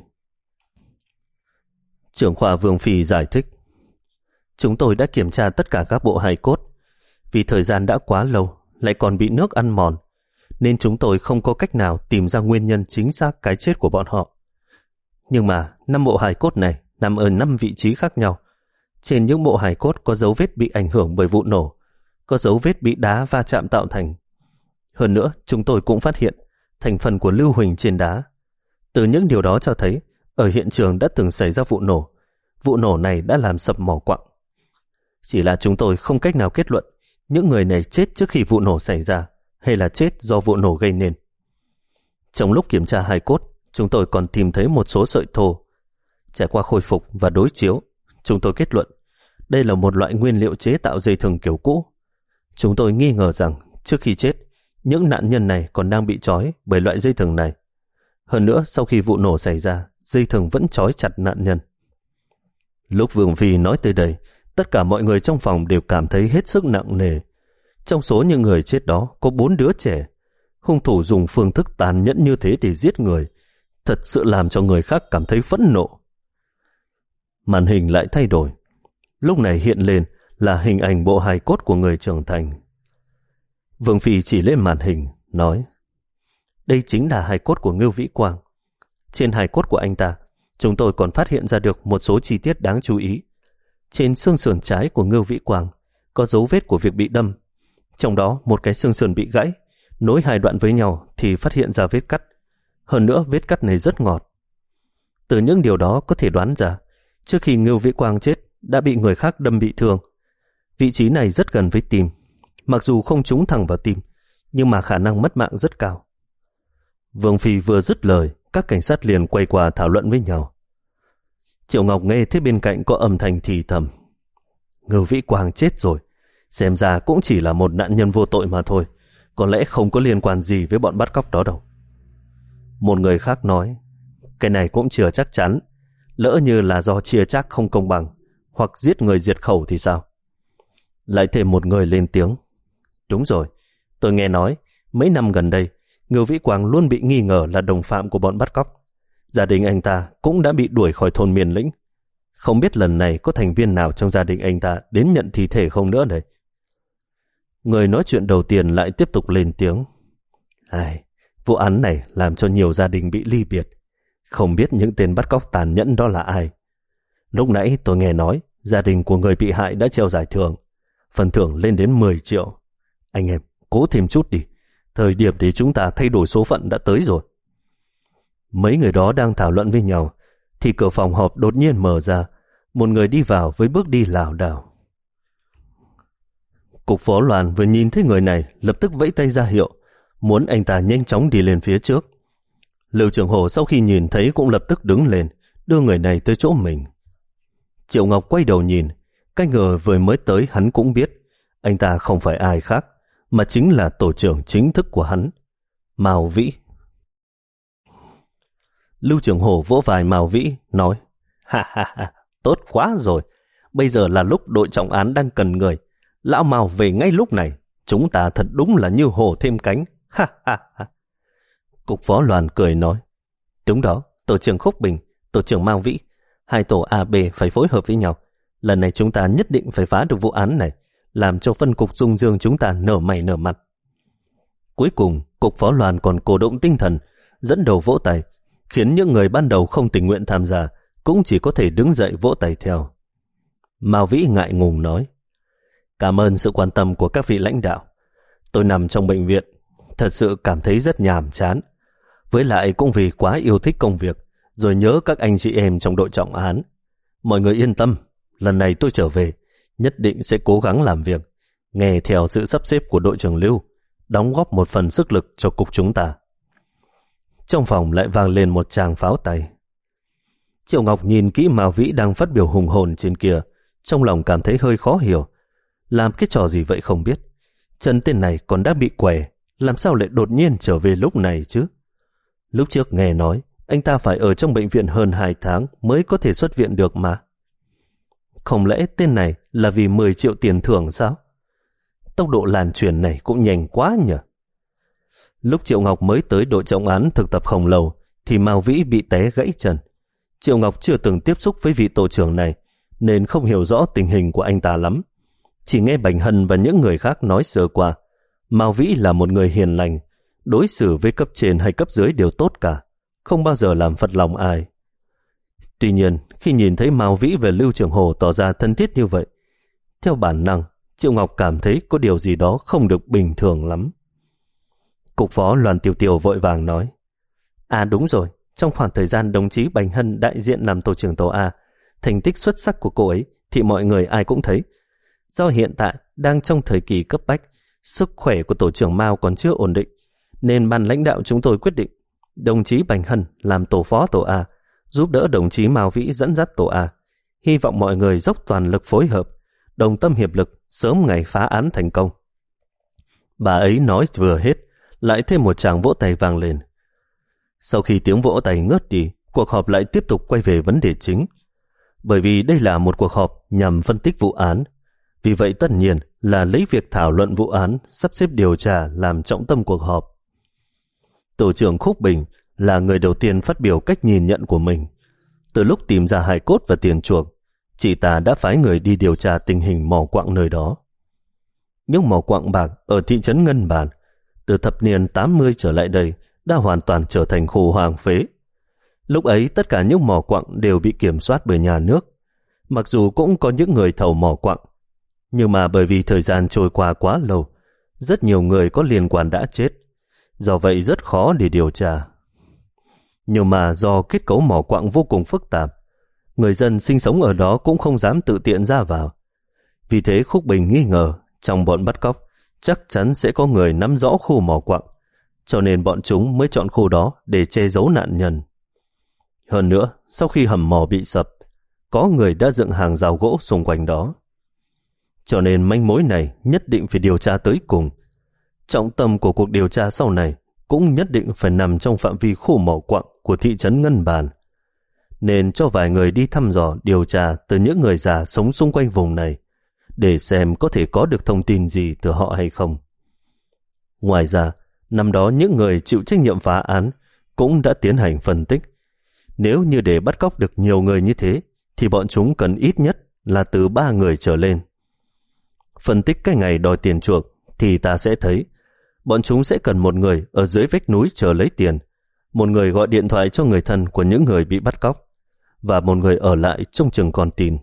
Trưởng khoa Vương Phi giải thích: chúng tôi đã kiểm tra tất cả các bộ hài cốt. Vì thời gian đã quá lâu, lại còn bị nước ăn mòn, nên chúng tôi không có cách nào tìm ra nguyên nhân chính xác cái chết của bọn họ. Nhưng mà năm bộ hài cốt này nằm ở năm vị trí khác nhau. Trên những bộ hài cốt có dấu vết bị ảnh hưởng bởi vụ nổ, có dấu vết bị đá va chạm tạo thành. Hơn nữa, chúng tôi cũng phát hiện thành phần của lưu huỳnh trên đá. Từ những điều đó cho thấy, ở hiện trường đã từng xảy ra vụ nổ. Vụ nổ này đã làm sập mỏ quặng. Chỉ là chúng tôi không cách nào kết luận những người này chết trước khi vụ nổ xảy ra hay là chết do vụ nổ gây nên. Trong lúc kiểm tra hài cốt, chúng tôi còn tìm thấy một số sợi thô. Trải qua khôi phục và đối chiếu, chúng tôi kết luận đây là một loại nguyên liệu chế tạo dây thừng kiểu cũ. Chúng tôi nghi ngờ rằng trước khi chết, những nạn nhân này còn đang bị trói bởi loại dây thừng này. Hơn nữa, sau khi vụ nổ xảy ra, dây thừng vẫn trói chặt nạn nhân. Lúc Vương Phi nói tới đây, tất cả mọi người trong phòng đều cảm thấy hết sức nặng nề. Trong số những người chết đó có bốn đứa trẻ. Hung thủ dùng phương thức tàn nhẫn như thế để giết người, thật sự làm cho người khác cảm thấy phẫn nộ. Màn hình lại thay đổi. Lúc này hiện lên là hình ảnh bộ hài cốt của người trưởng thành. Vương Phi chỉ lên màn hình, nói: đây chính là hài cốt của Ngưu Vĩ Quang. Trên hài cốt của anh ta, chúng tôi còn phát hiện ra được một số chi tiết đáng chú ý. Trên xương sườn trái của Ngưu Vĩ Quang có dấu vết của việc bị đâm. Trong đó một cái xương sườn bị gãy, nối hai đoạn với nhau thì phát hiện ra vết cắt. Hơn nữa vết cắt này rất ngọt. Từ những điều đó có thể đoán ra, trước khi Ngưu Vĩ Quang chết đã bị người khác đâm bị thương. Vị trí này rất gần với tim. Mặc dù không trúng thẳng vào tim, nhưng mà khả năng mất mạng rất cao. Vương Phi vừa dứt lời, các cảnh sát liền quay qua thảo luận với nhau. Triệu Ngọc nghe thấy bên cạnh có âm thanh thì thầm: Ngưu Vĩ Quang chết rồi, xem ra cũng chỉ là một nạn nhân vô tội mà thôi, có lẽ không có liên quan gì với bọn bắt cóc đó đâu. Một người khác nói: cái này cũng chưa chắc chắn, lỡ như là do chia chác không công bằng hoặc giết người diệt khẩu thì sao? Lại thêm một người lên tiếng: đúng rồi, tôi nghe nói mấy năm gần đây Ngưu Vĩ Quang luôn bị nghi ngờ là đồng phạm của bọn bắt cóc. Gia đình anh ta cũng đã bị đuổi khỏi thôn Miền Lĩnh. Không biết lần này có thành viên nào trong gia đình anh ta đến nhận thi thể không nữa đây. Người nói chuyện đầu tiên lại tiếp tục lên tiếng: ai, vụ án này làm cho nhiều gia đình bị ly biệt. Không biết những tên bắt cóc tàn nhẫn đó là ai. Lúc nãy tôi nghe nói gia đình của người bị hại đã treo giải thưởng, phần thưởng lên đến mười triệu. Anh em cố thêm chút đi, thời điểm để chúng ta thay đổi số phận đã tới rồi. Mấy người đó đang thảo luận với nhau thì cửa phòng họp đột nhiên mở ra. Một người đi vào với bước đi lảo đảo. Cục phó Loan vừa nhìn thấy người này lập tức vẫy tay ra hiệu, muốn anh ta nhanh chóng đi lên phía trước. Lưu Trường Hổ sau khi nhìn thấy cũng lập tức đứng lên, đưa người này tới chỗ mình. Triệu Ngọc quay đầu nhìn, cái người vừa mới tới hắn cũng biết, anh ta không phải ai khác, mà chính là tổ trưởng chính thức của hắn, Mao Vĩ. Lưu Trường Hổ vỗ vai Mao Vĩ, nói: ha ha ha, tốt quá rồi, bây giờ là lúc đội trọng án đang cần người. Lão Mao về ngay lúc này, chúng ta thật đúng là như hổ thêm cánh. Ha ha ha. Cục phó Loan cười nói: đúng đó, tổ trưởng Khúc Bình, tổ trưởng Mao Vĩ, hai tổ a bê phải phối hợp với nhau. Lần này chúng ta nhất định phải phá được vụ án này, làm cho phân cục Dung Dương chúng ta nở mày nở mặt. Cuối cùng, cục phó Loan còn cổ động tinh thần, dẫn đầu vỗ tay, khiến những người ban đầu không tình nguyện tham gia cũng chỉ có thể đứng dậy vỗ tay theo. Mao Vĩ ngại ngùng nói: cảm ơn sự quan tâm của các vị lãnh đạo. Tôi nằm trong bệnh viện, thật sự cảm thấy rất nhàm chán. Với lại cũng vì quá yêu thích công việc, rồi nhớ các anh chị em trong đội trọng án. Mọi người yên tâm, lần này tôi trở về, nhất định sẽ cố gắng làm việc, nghe theo sự sắp xếp của đội trưởng Lưu, đóng góp một phần sức lực cho cục chúng ta. Trong phòng lại vang lên một tràng pháo tay. Triệu Ngọc nhìn kỹ Mao Vĩ đang phát biểu hùng hồn trên kia, trong lòng cảm thấy hơi khó hiểu. Làm cái trò gì vậy không biết. Chân tên này còn đã bị què, làm sao lại đột nhiên trở về lúc này chứ? Lúc trước nghe nói, anh ta phải ở trong bệnh viện hơn hai tháng mới có thể xuất viện được mà. Không lẽ tên này là vì mười triệu tiền thưởng sao? Tốc độ lan truyền này cũng nhanh quá nhỉ? Lúc Triệu Ngọc mới tới đội trọng án thực tập không lâu, thì Mao Vĩ bị té gãy chân. Triệu Ngọc chưa từng tiếp xúc với vị tổ trưởng này, nên không hiểu rõ tình hình của anh ta lắm. Chỉ nghe Bành Hân và những người khác nói sơ qua, Mao Vĩ là một người hiền lành, đối xử với cấp trên hay cấp dưới đều tốt cả, không bao giờ làm phật lòng ai. Tuy nhiên, khi nhìn thấy Mao Vĩ và Lưu Trường Hồ tỏ ra thân thiết như vậy, theo bản năng, Triệu Ngọc cảm thấy có điều gì đó không được bình thường lắm. Cục phó Loan Tiêu Tiêu vội vàng nói, À đúng rồi, trong khoảng thời gian đồng chí Bành Hân đại diện làm tổ trưởng tổ A, thành tích xuất sắc của cô ấy thì mọi người ai cũng thấy. Do hiện tại đang trong thời kỳ cấp bách, sức khỏe của tổ trưởng Mao còn chưa ổn định, nên ban lãnh đạo chúng tôi quyết định đồng chí Bành Hân làm tổ phó tổ A, giúp đỡ đồng chí Mao Vĩ dẫn dắt tổ A. Hy vọng mọi người dốc toàn lực phối hợp, đồng tâm hiệp lực, sớm ngày phá án thành công. Bà ấy nói vừa hết, lại thêm một tràng vỗ tay vang lên. Sau khi tiếng vỗ tay ngớt đi, cuộc họp lại tiếp tục quay về vấn đề chính. Bởi vì đây là một cuộc họp nhằm phân tích vụ án, vì vậy tất nhiên là lấy việc thảo luận vụ án, sắp xếp điều tra làm trọng tâm cuộc họp. Tổ trưởng Khúc Bình là người đầu tiên phát biểu cách nhìn nhận của mình. Từ lúc tìm ra hài cốt và tiền chuộc, chị ta đã phái người đi điều tra tình hình mỏ quặng nơi đó. Những mỏ quặng bạc ở thị trấn Ngân Bản từ thập niên tám mươi trở lại đây đã hoàn toàn trở thành khu hoang phế. Lúc ấy tất cả những mỏ quặng đều bị kiểm soát bởi nhà nước. Mặc dù cũng có những người thầu mỏ quặng, nhưng mà bởi vì thời gian trôi qua quá lâu, rất nhiều người có liên quan đã chết, do vậy rất khó để điều tra. Nhưng mà do kết cấu mỏ quặng vô cùng phức tạp, người dân sinh sống ở đó cũng không dám tự tiện ra vào. Vì thế Khúc Bình nghi ngờ trong bọn bắt cóc chắc chắn sẽ có người nắm rõ khu mỏ quặng, cho nên bọn chúng mới chọn khu đó để che giấu nạn nhân. Hơn nữa, sau khi hầm mỏ bị sập, có người đã dựng hàng rào gỗ xung quanh đó. Cho nên manh mối này nhất định phải điều tra tới cùng. Trọng tâm của cuộc điều tra sau này cũng nhất định phải nằm trong phạm vi khu mỏ quặng của thị trấn Ngân Bản. Nên cho vài người đi thăm dò điều tra từ những người già sống xung quanh vùng này, để xem có thể có được thông tin gì từ họ hay không. Ngoài ra, năm đó những người chịu trách nhiệm phá án cũng đã tiến hành phân tích. Nếu như để bắt cóc được nhiều người như thế, thì bọn chúng cần ít nhất là từ ba người trở lên. Phân tích cái ngày đòi tiền chuộc thì ta sẽ thấy bọn chúng sẽ cần một người ở dưới vách núi chờ lấy tiền, một người gọi điện thoại cho người thân của những người bị bắt cóc, và một người ở lại trông chừng con tin.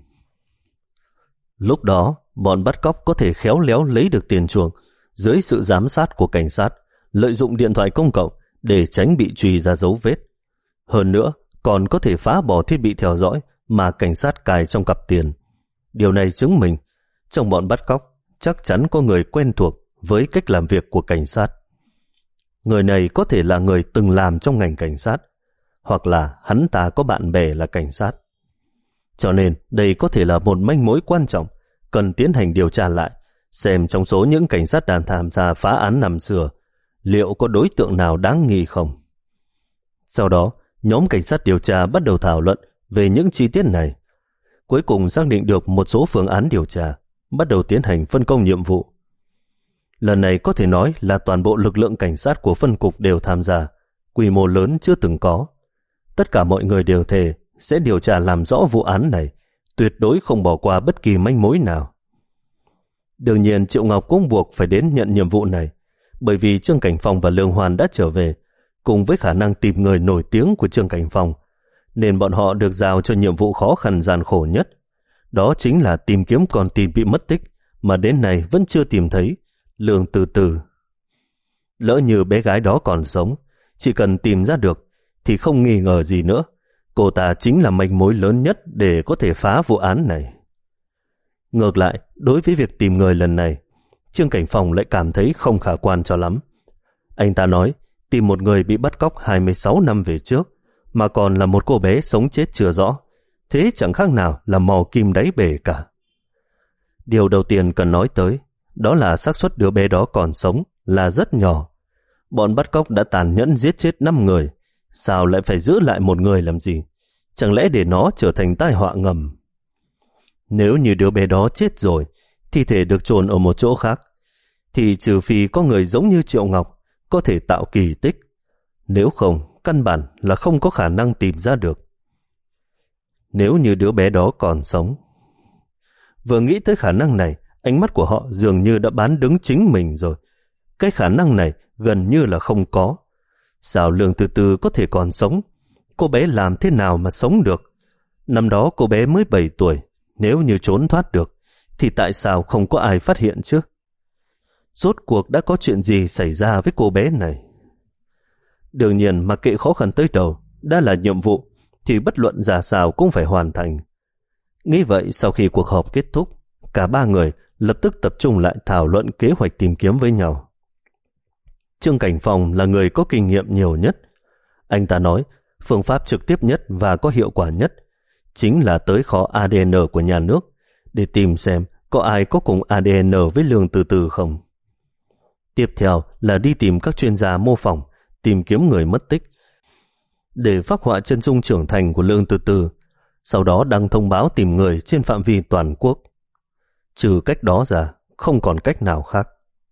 Lúc đó, bọn bắt cóc có thể khéo léo lấy được tiền chuộc dưới sự giám sát của cảnh sát, lợi dụng điện thoại công cộng để tránh bị truy ra dấu vết. Hơn nữa, còn có thể phá bỏ thiết bị theo dõi mà cảnh sát cài trong cặp tiền. Điều này chứng minh trong bọn bắt cóc chắc chắn có người quen thuộc với cách làm việc của cảnh sát. Người này có thể là người từng làm trong ngành cảnh sát, hoặc là hắn ta có bạn bè là cảnh sát. Cho nên đây có thể là một manh mối quan trọng, cần tiến hành điều tra lại, xem trong số những cảnh sát đang tham gia phá án năm xưa, liệu có đối tượng nào đáng nghi không. Sau đó, nhóm cảnh sát điều tra bắt đầu thảo luận về những chi tiết này. Cuối cùng xác định được một số phương án điều tra, bắt đầu tiến hành phân công nhiệm vụ. Lần này có thể nói là toàn bộ lực lượng cảnh sát của phân cục đều tham gia, quy mô lớn chưa từng có. Tất cả mọi người đều thề sẽ điều tra làm rõ vụ án này, tuyệt đối không bỏ qua bất kỳ manh mối nào. Đương nhiên Triệu Ngọc cũng buộc phải đến nhận nhiệm vụ này, bởi vì Trương Cảnh Phong và Lương Hoàn đã trở về, cùng với khả năng tìm người nổi tiếng của Trương Cảnh Phong, nên bọn họ được giao cho nhiệm vụ khó khăn gian khổ nhất. Đó chính là tìm kiếm con tin bị mất tích, mà đến nay vẫn chưa tìm thấy, Lương Từ Từ. Lỡ như bé gái đó còn sống, chỉ cần tìm ra được thì không nghi ngờ gì nữa, cô ta chính là manh mối lớn nhất để có thể phá vụ án này. Ngược lại, đối với việc tìm người lần này, Trương Cảnh Phong lại cảm thấy không khả quan cho lắm. Anh ta nói tìm một người bị bắt cóc hai mươi sáu năm về trước, mà còn là một cô bé sống chết chưa rõ, thế chẳng khác nào là mò kim đáy bể cả. Điều đầu tiên cần nói tới, đó là xác suất đứa bé đó còn sống là rất nhỏ. Bọn bắt cóc đã tàn nhẫn giết chết năm người, sao lại phải giữ lại một người làm gì? Chẳng lẽ để nó trở thành tai họa ngầm? Nếu như đứa bé đó chết rồi, thi thể được chôn ở một chỗ khác, thì trừ phi có người giống như Triệu Ngọc có thể tạo kỳ tích. Nếu không, căn bản là không có khả năng tìm ra được. Nếu như đứa bé đó còn sống. Vừa nghĩ tới khả năng này, ánh mắt của họ dường như đã bán đứng chính mình rồi. Cái khả năng này gần như là không có. Sao Lương Từ Từ có thể còn sống? Cô bé làm thế nào mà sống được? Năm đó cô bé mới bảy tuổi, nếu như trốn thoát được, thì tại sao không có ai phát hiện chứ? Rốt cuộc đã có chuyện gì xảy ra với cô bé này? Đương nhiên mà kệ khó khăn tới đầu, đã là nhiệm vụ, thì bất luận ra sao cũng phải hoàn thành. Nghĩ vậy, sau khi cuộc họp kết thúc, cả ba người lập tức tập trung lại thảo luận kế hoạch tìm kiếm với nhau. Trương Cảnh Phong là người có kinh nghiệm nhiều nhất. Anh ta nói phương pháp trực tiếp nhất và có hiệu quả nhất chính là tới kho a đê en của nhà nước để tìm xem có ai có cùng a đê en với Lương Từ Từ không. Tiếp theo là đi tìm các chuyên gia mô phỏng, tìm kiếm người mất tích để phác họa chân dung trưởng thành của Lương Từ Từ, sau đó đăng thông báo tìm người trên phạm vi toàn quốc. Trừ cách đó ra, không còn cách nào khác.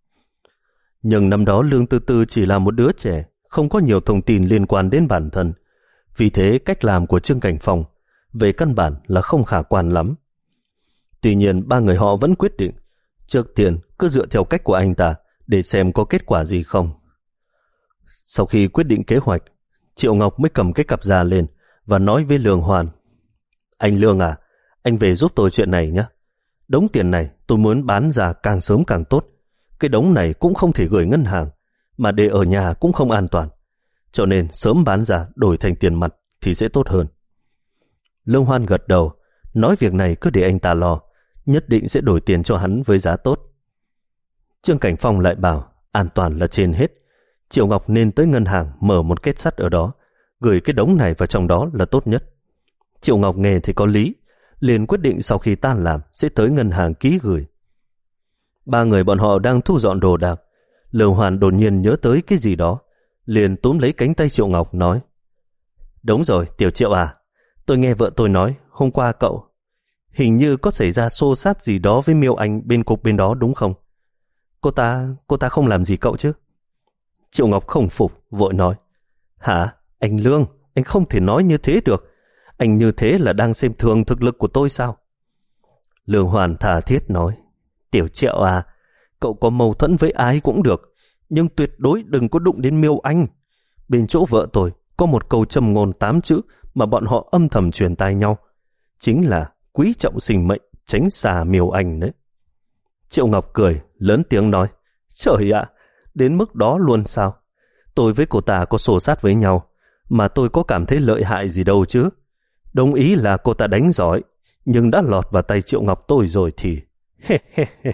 Nhưng năm đó Lương Từ Từ chỉ là một đứa trẻ, không có nhiều thông tin liên quan đến bản thân. Vì thế cách làm của Trương Cảnh Phong về căn bản là không khả quan lắm. Tuy nhiên ba người họ vẫn quyết định trước tiên cứ dựa theo cách của anh ta để xem có kết quả gì không. Sau khi quyết định kế hoạch, Triệu Ngọc mới cầm cái cặp ra lên và nói với Lương Hoàn: Anh Lương à, anh về giúp tôi chuyện này nhé. Đống tiền này tôi muốn bán ra càng sớm càng tốt. Cái đống này cũng không thể gửi ngân hàng, mà để ở nhà cũng không an toàn. Cho nên sớm bán ra đổi thành tiền mặt thì sẽ tốt hơn. Lương Hoan gật đầu, nói việc này cứ để anh ta lo, nhất định sẽ đổi tiền cho hắn với giá tốt. Trương Cảnh Phong lại bảo an toàn là trên hết. Triệu Ngọc nên tới ngân hàng mở một kết sắt ở đó, gửi cái đống này vào trong đó là tốt nhất. Triệu Ngọc nghe thì có lý, liền quyết định sau khi tan làm sẽ tới ngân hàng ký gửi. Ba người bọn họ đang thu dọn đồ đạc, Lương Hoàn đột nhiên nhớ tới cái gì đó, liền túm lấy cánh tay Triệu Ngọc nói: Đúng rồi, Tiểu Triệu à, tôi nghe vợ tôi nói hôm qua cậu hình như có xảy ra xô xát gì đó với Miêu Anh bên cục bên đó đúng không? Cô ta, cô ta không làm gì cậu chứ? Triệu Ngọc không phục, vội nói: Hả? Anh Lương, anh không thể nói như thế được. Anh như thế là đang xem thường thực lực của tôi sao? Lương Hoàn tha thiết nói: Tiểu Triệu à, cậu có mâu thuẫn với ai cũng được, nhưng tuyệt đối đừng có đụng đến Miêu Anh. Bên chỗ vợ tôi có một câu châm ngôn tám chữ mà bọn họ âm thầm truyền tai nhau, chính là quý trọng sinh mệnh, tránh xa Miêu Anh đấy. Triệu Ngọc cười, lớn tiếng nói: Trời ạ, đến mức đó luôn sao? Tôi với cô ta có xô sát với nhau, mà tôi có cảm thấy lợi hại gì đâu chứ. Đồng ý là cô ta đánh giỏi, nhưng đã lọt vào tay Triệu Ngọc tôi rồi thì... He he he.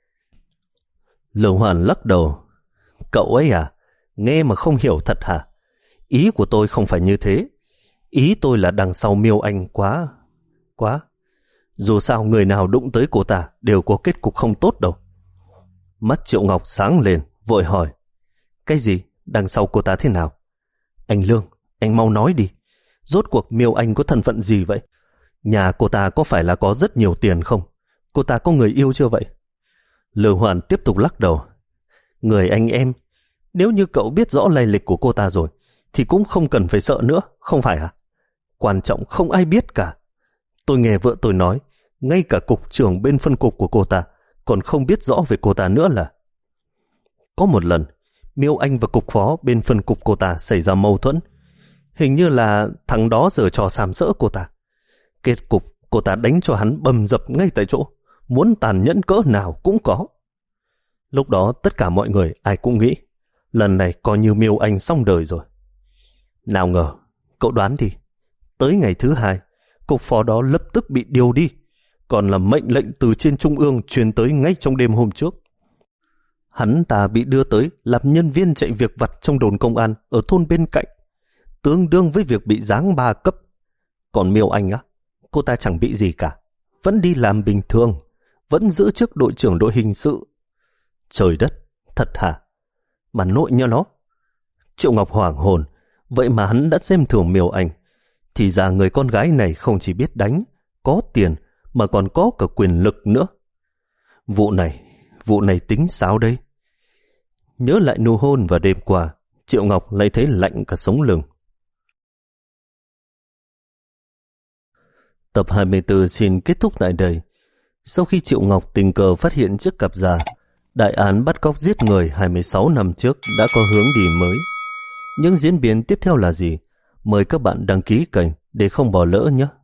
Lương Hoàn lắc đầu: Cậu ấy à, nghe mà không hiểu thật hả? Ý của tôi không phải như thế. Ý tôi là đằng sau Miêu Anh quá, quá. Dù sao người nào đụng tới cô ta đều có kết cục không tốt đâu. Mắt Triệu Ngọc sáng lên, vội hỏi: Cái gì? Đằng sau cô ta thế nào? Anh Lương, anh mau nói đi. Rốt cuộc Miêu Anh có thân phận gì vậy? Nhà cô ta có phải là có rất nhiều tiền không? Cô ta có người yêu chưa vậy? Lương Hoàn tiếp tục lắc đầu: Người anh em, nếu như cậu biết rõ lai lịch của cô ta rồi thì cũng không cần phải sợ nữa, không phải à? Quan trọng không ai biết cả. Tôi nghe vợ tôi nói, ngay cả cục trưởng bên phân cục của cô ta còn không biết rõ về cô ta nữa là. Có một lần, Miêu Anh và cục phó bên phân cục cô ta xảy ra mâu thuẫn. Hình như là thằng đó giở trò sàm sỡ cô ta. Kết cục cô ta đánh cho hắn bầm dập ngay tại chỗ, muốn tàn nhẫn cỡ nào cũng có. Lúc đó tất cả mọi người ai cũng nghĩ lần này coi như Miêu Anh xong đời rồi. Nào ngờ, cậu đoán đi, tới ngày thứ hai, cục phó đó lập tức bị điều đi, còn là mệnh lệnh từ trên trung ương truyền tới ngay trong đêm hôm trước. Hắn ta bị đưa tới làm nhân viên chạy việc vặt trong đồn công an ở thôn bên cạnh, tương đương với việc bị giáng ba cấp. Còn Miêu Anh á, cô ta chẳng bị gì cả, vẫn đi làm bình thường, vẫn giữ chức đội trưởng đội hình sự. Trời đất, thật hả? Bà nội nha nó. Triệu Ngọc hoảng hồn, vậy mà hắn đã xem thường Miêu Anh. Thì ra người con gái này không chỉ biết đánh, có tiền, mà còn có cả quyền lực nữa. Vụ này, vụ này tính sao đây? Nhớ lại nụ hôn vào đêm qua, Triệu Ngọc lại thấy lạnh cả sống lưng. Tập hai mươi tư xin kết thúc tại đây. Sau khi Triệu Ngọc tình cờ phát hiện chiếc cặp da, đại án bắt cóc giết người hai mươi sáu năm trước đã có hướng đi mới. Những diễn biến tiếp theo là gì? Mời các bạn đăng ký kênh để không bỏ lỡ nhé.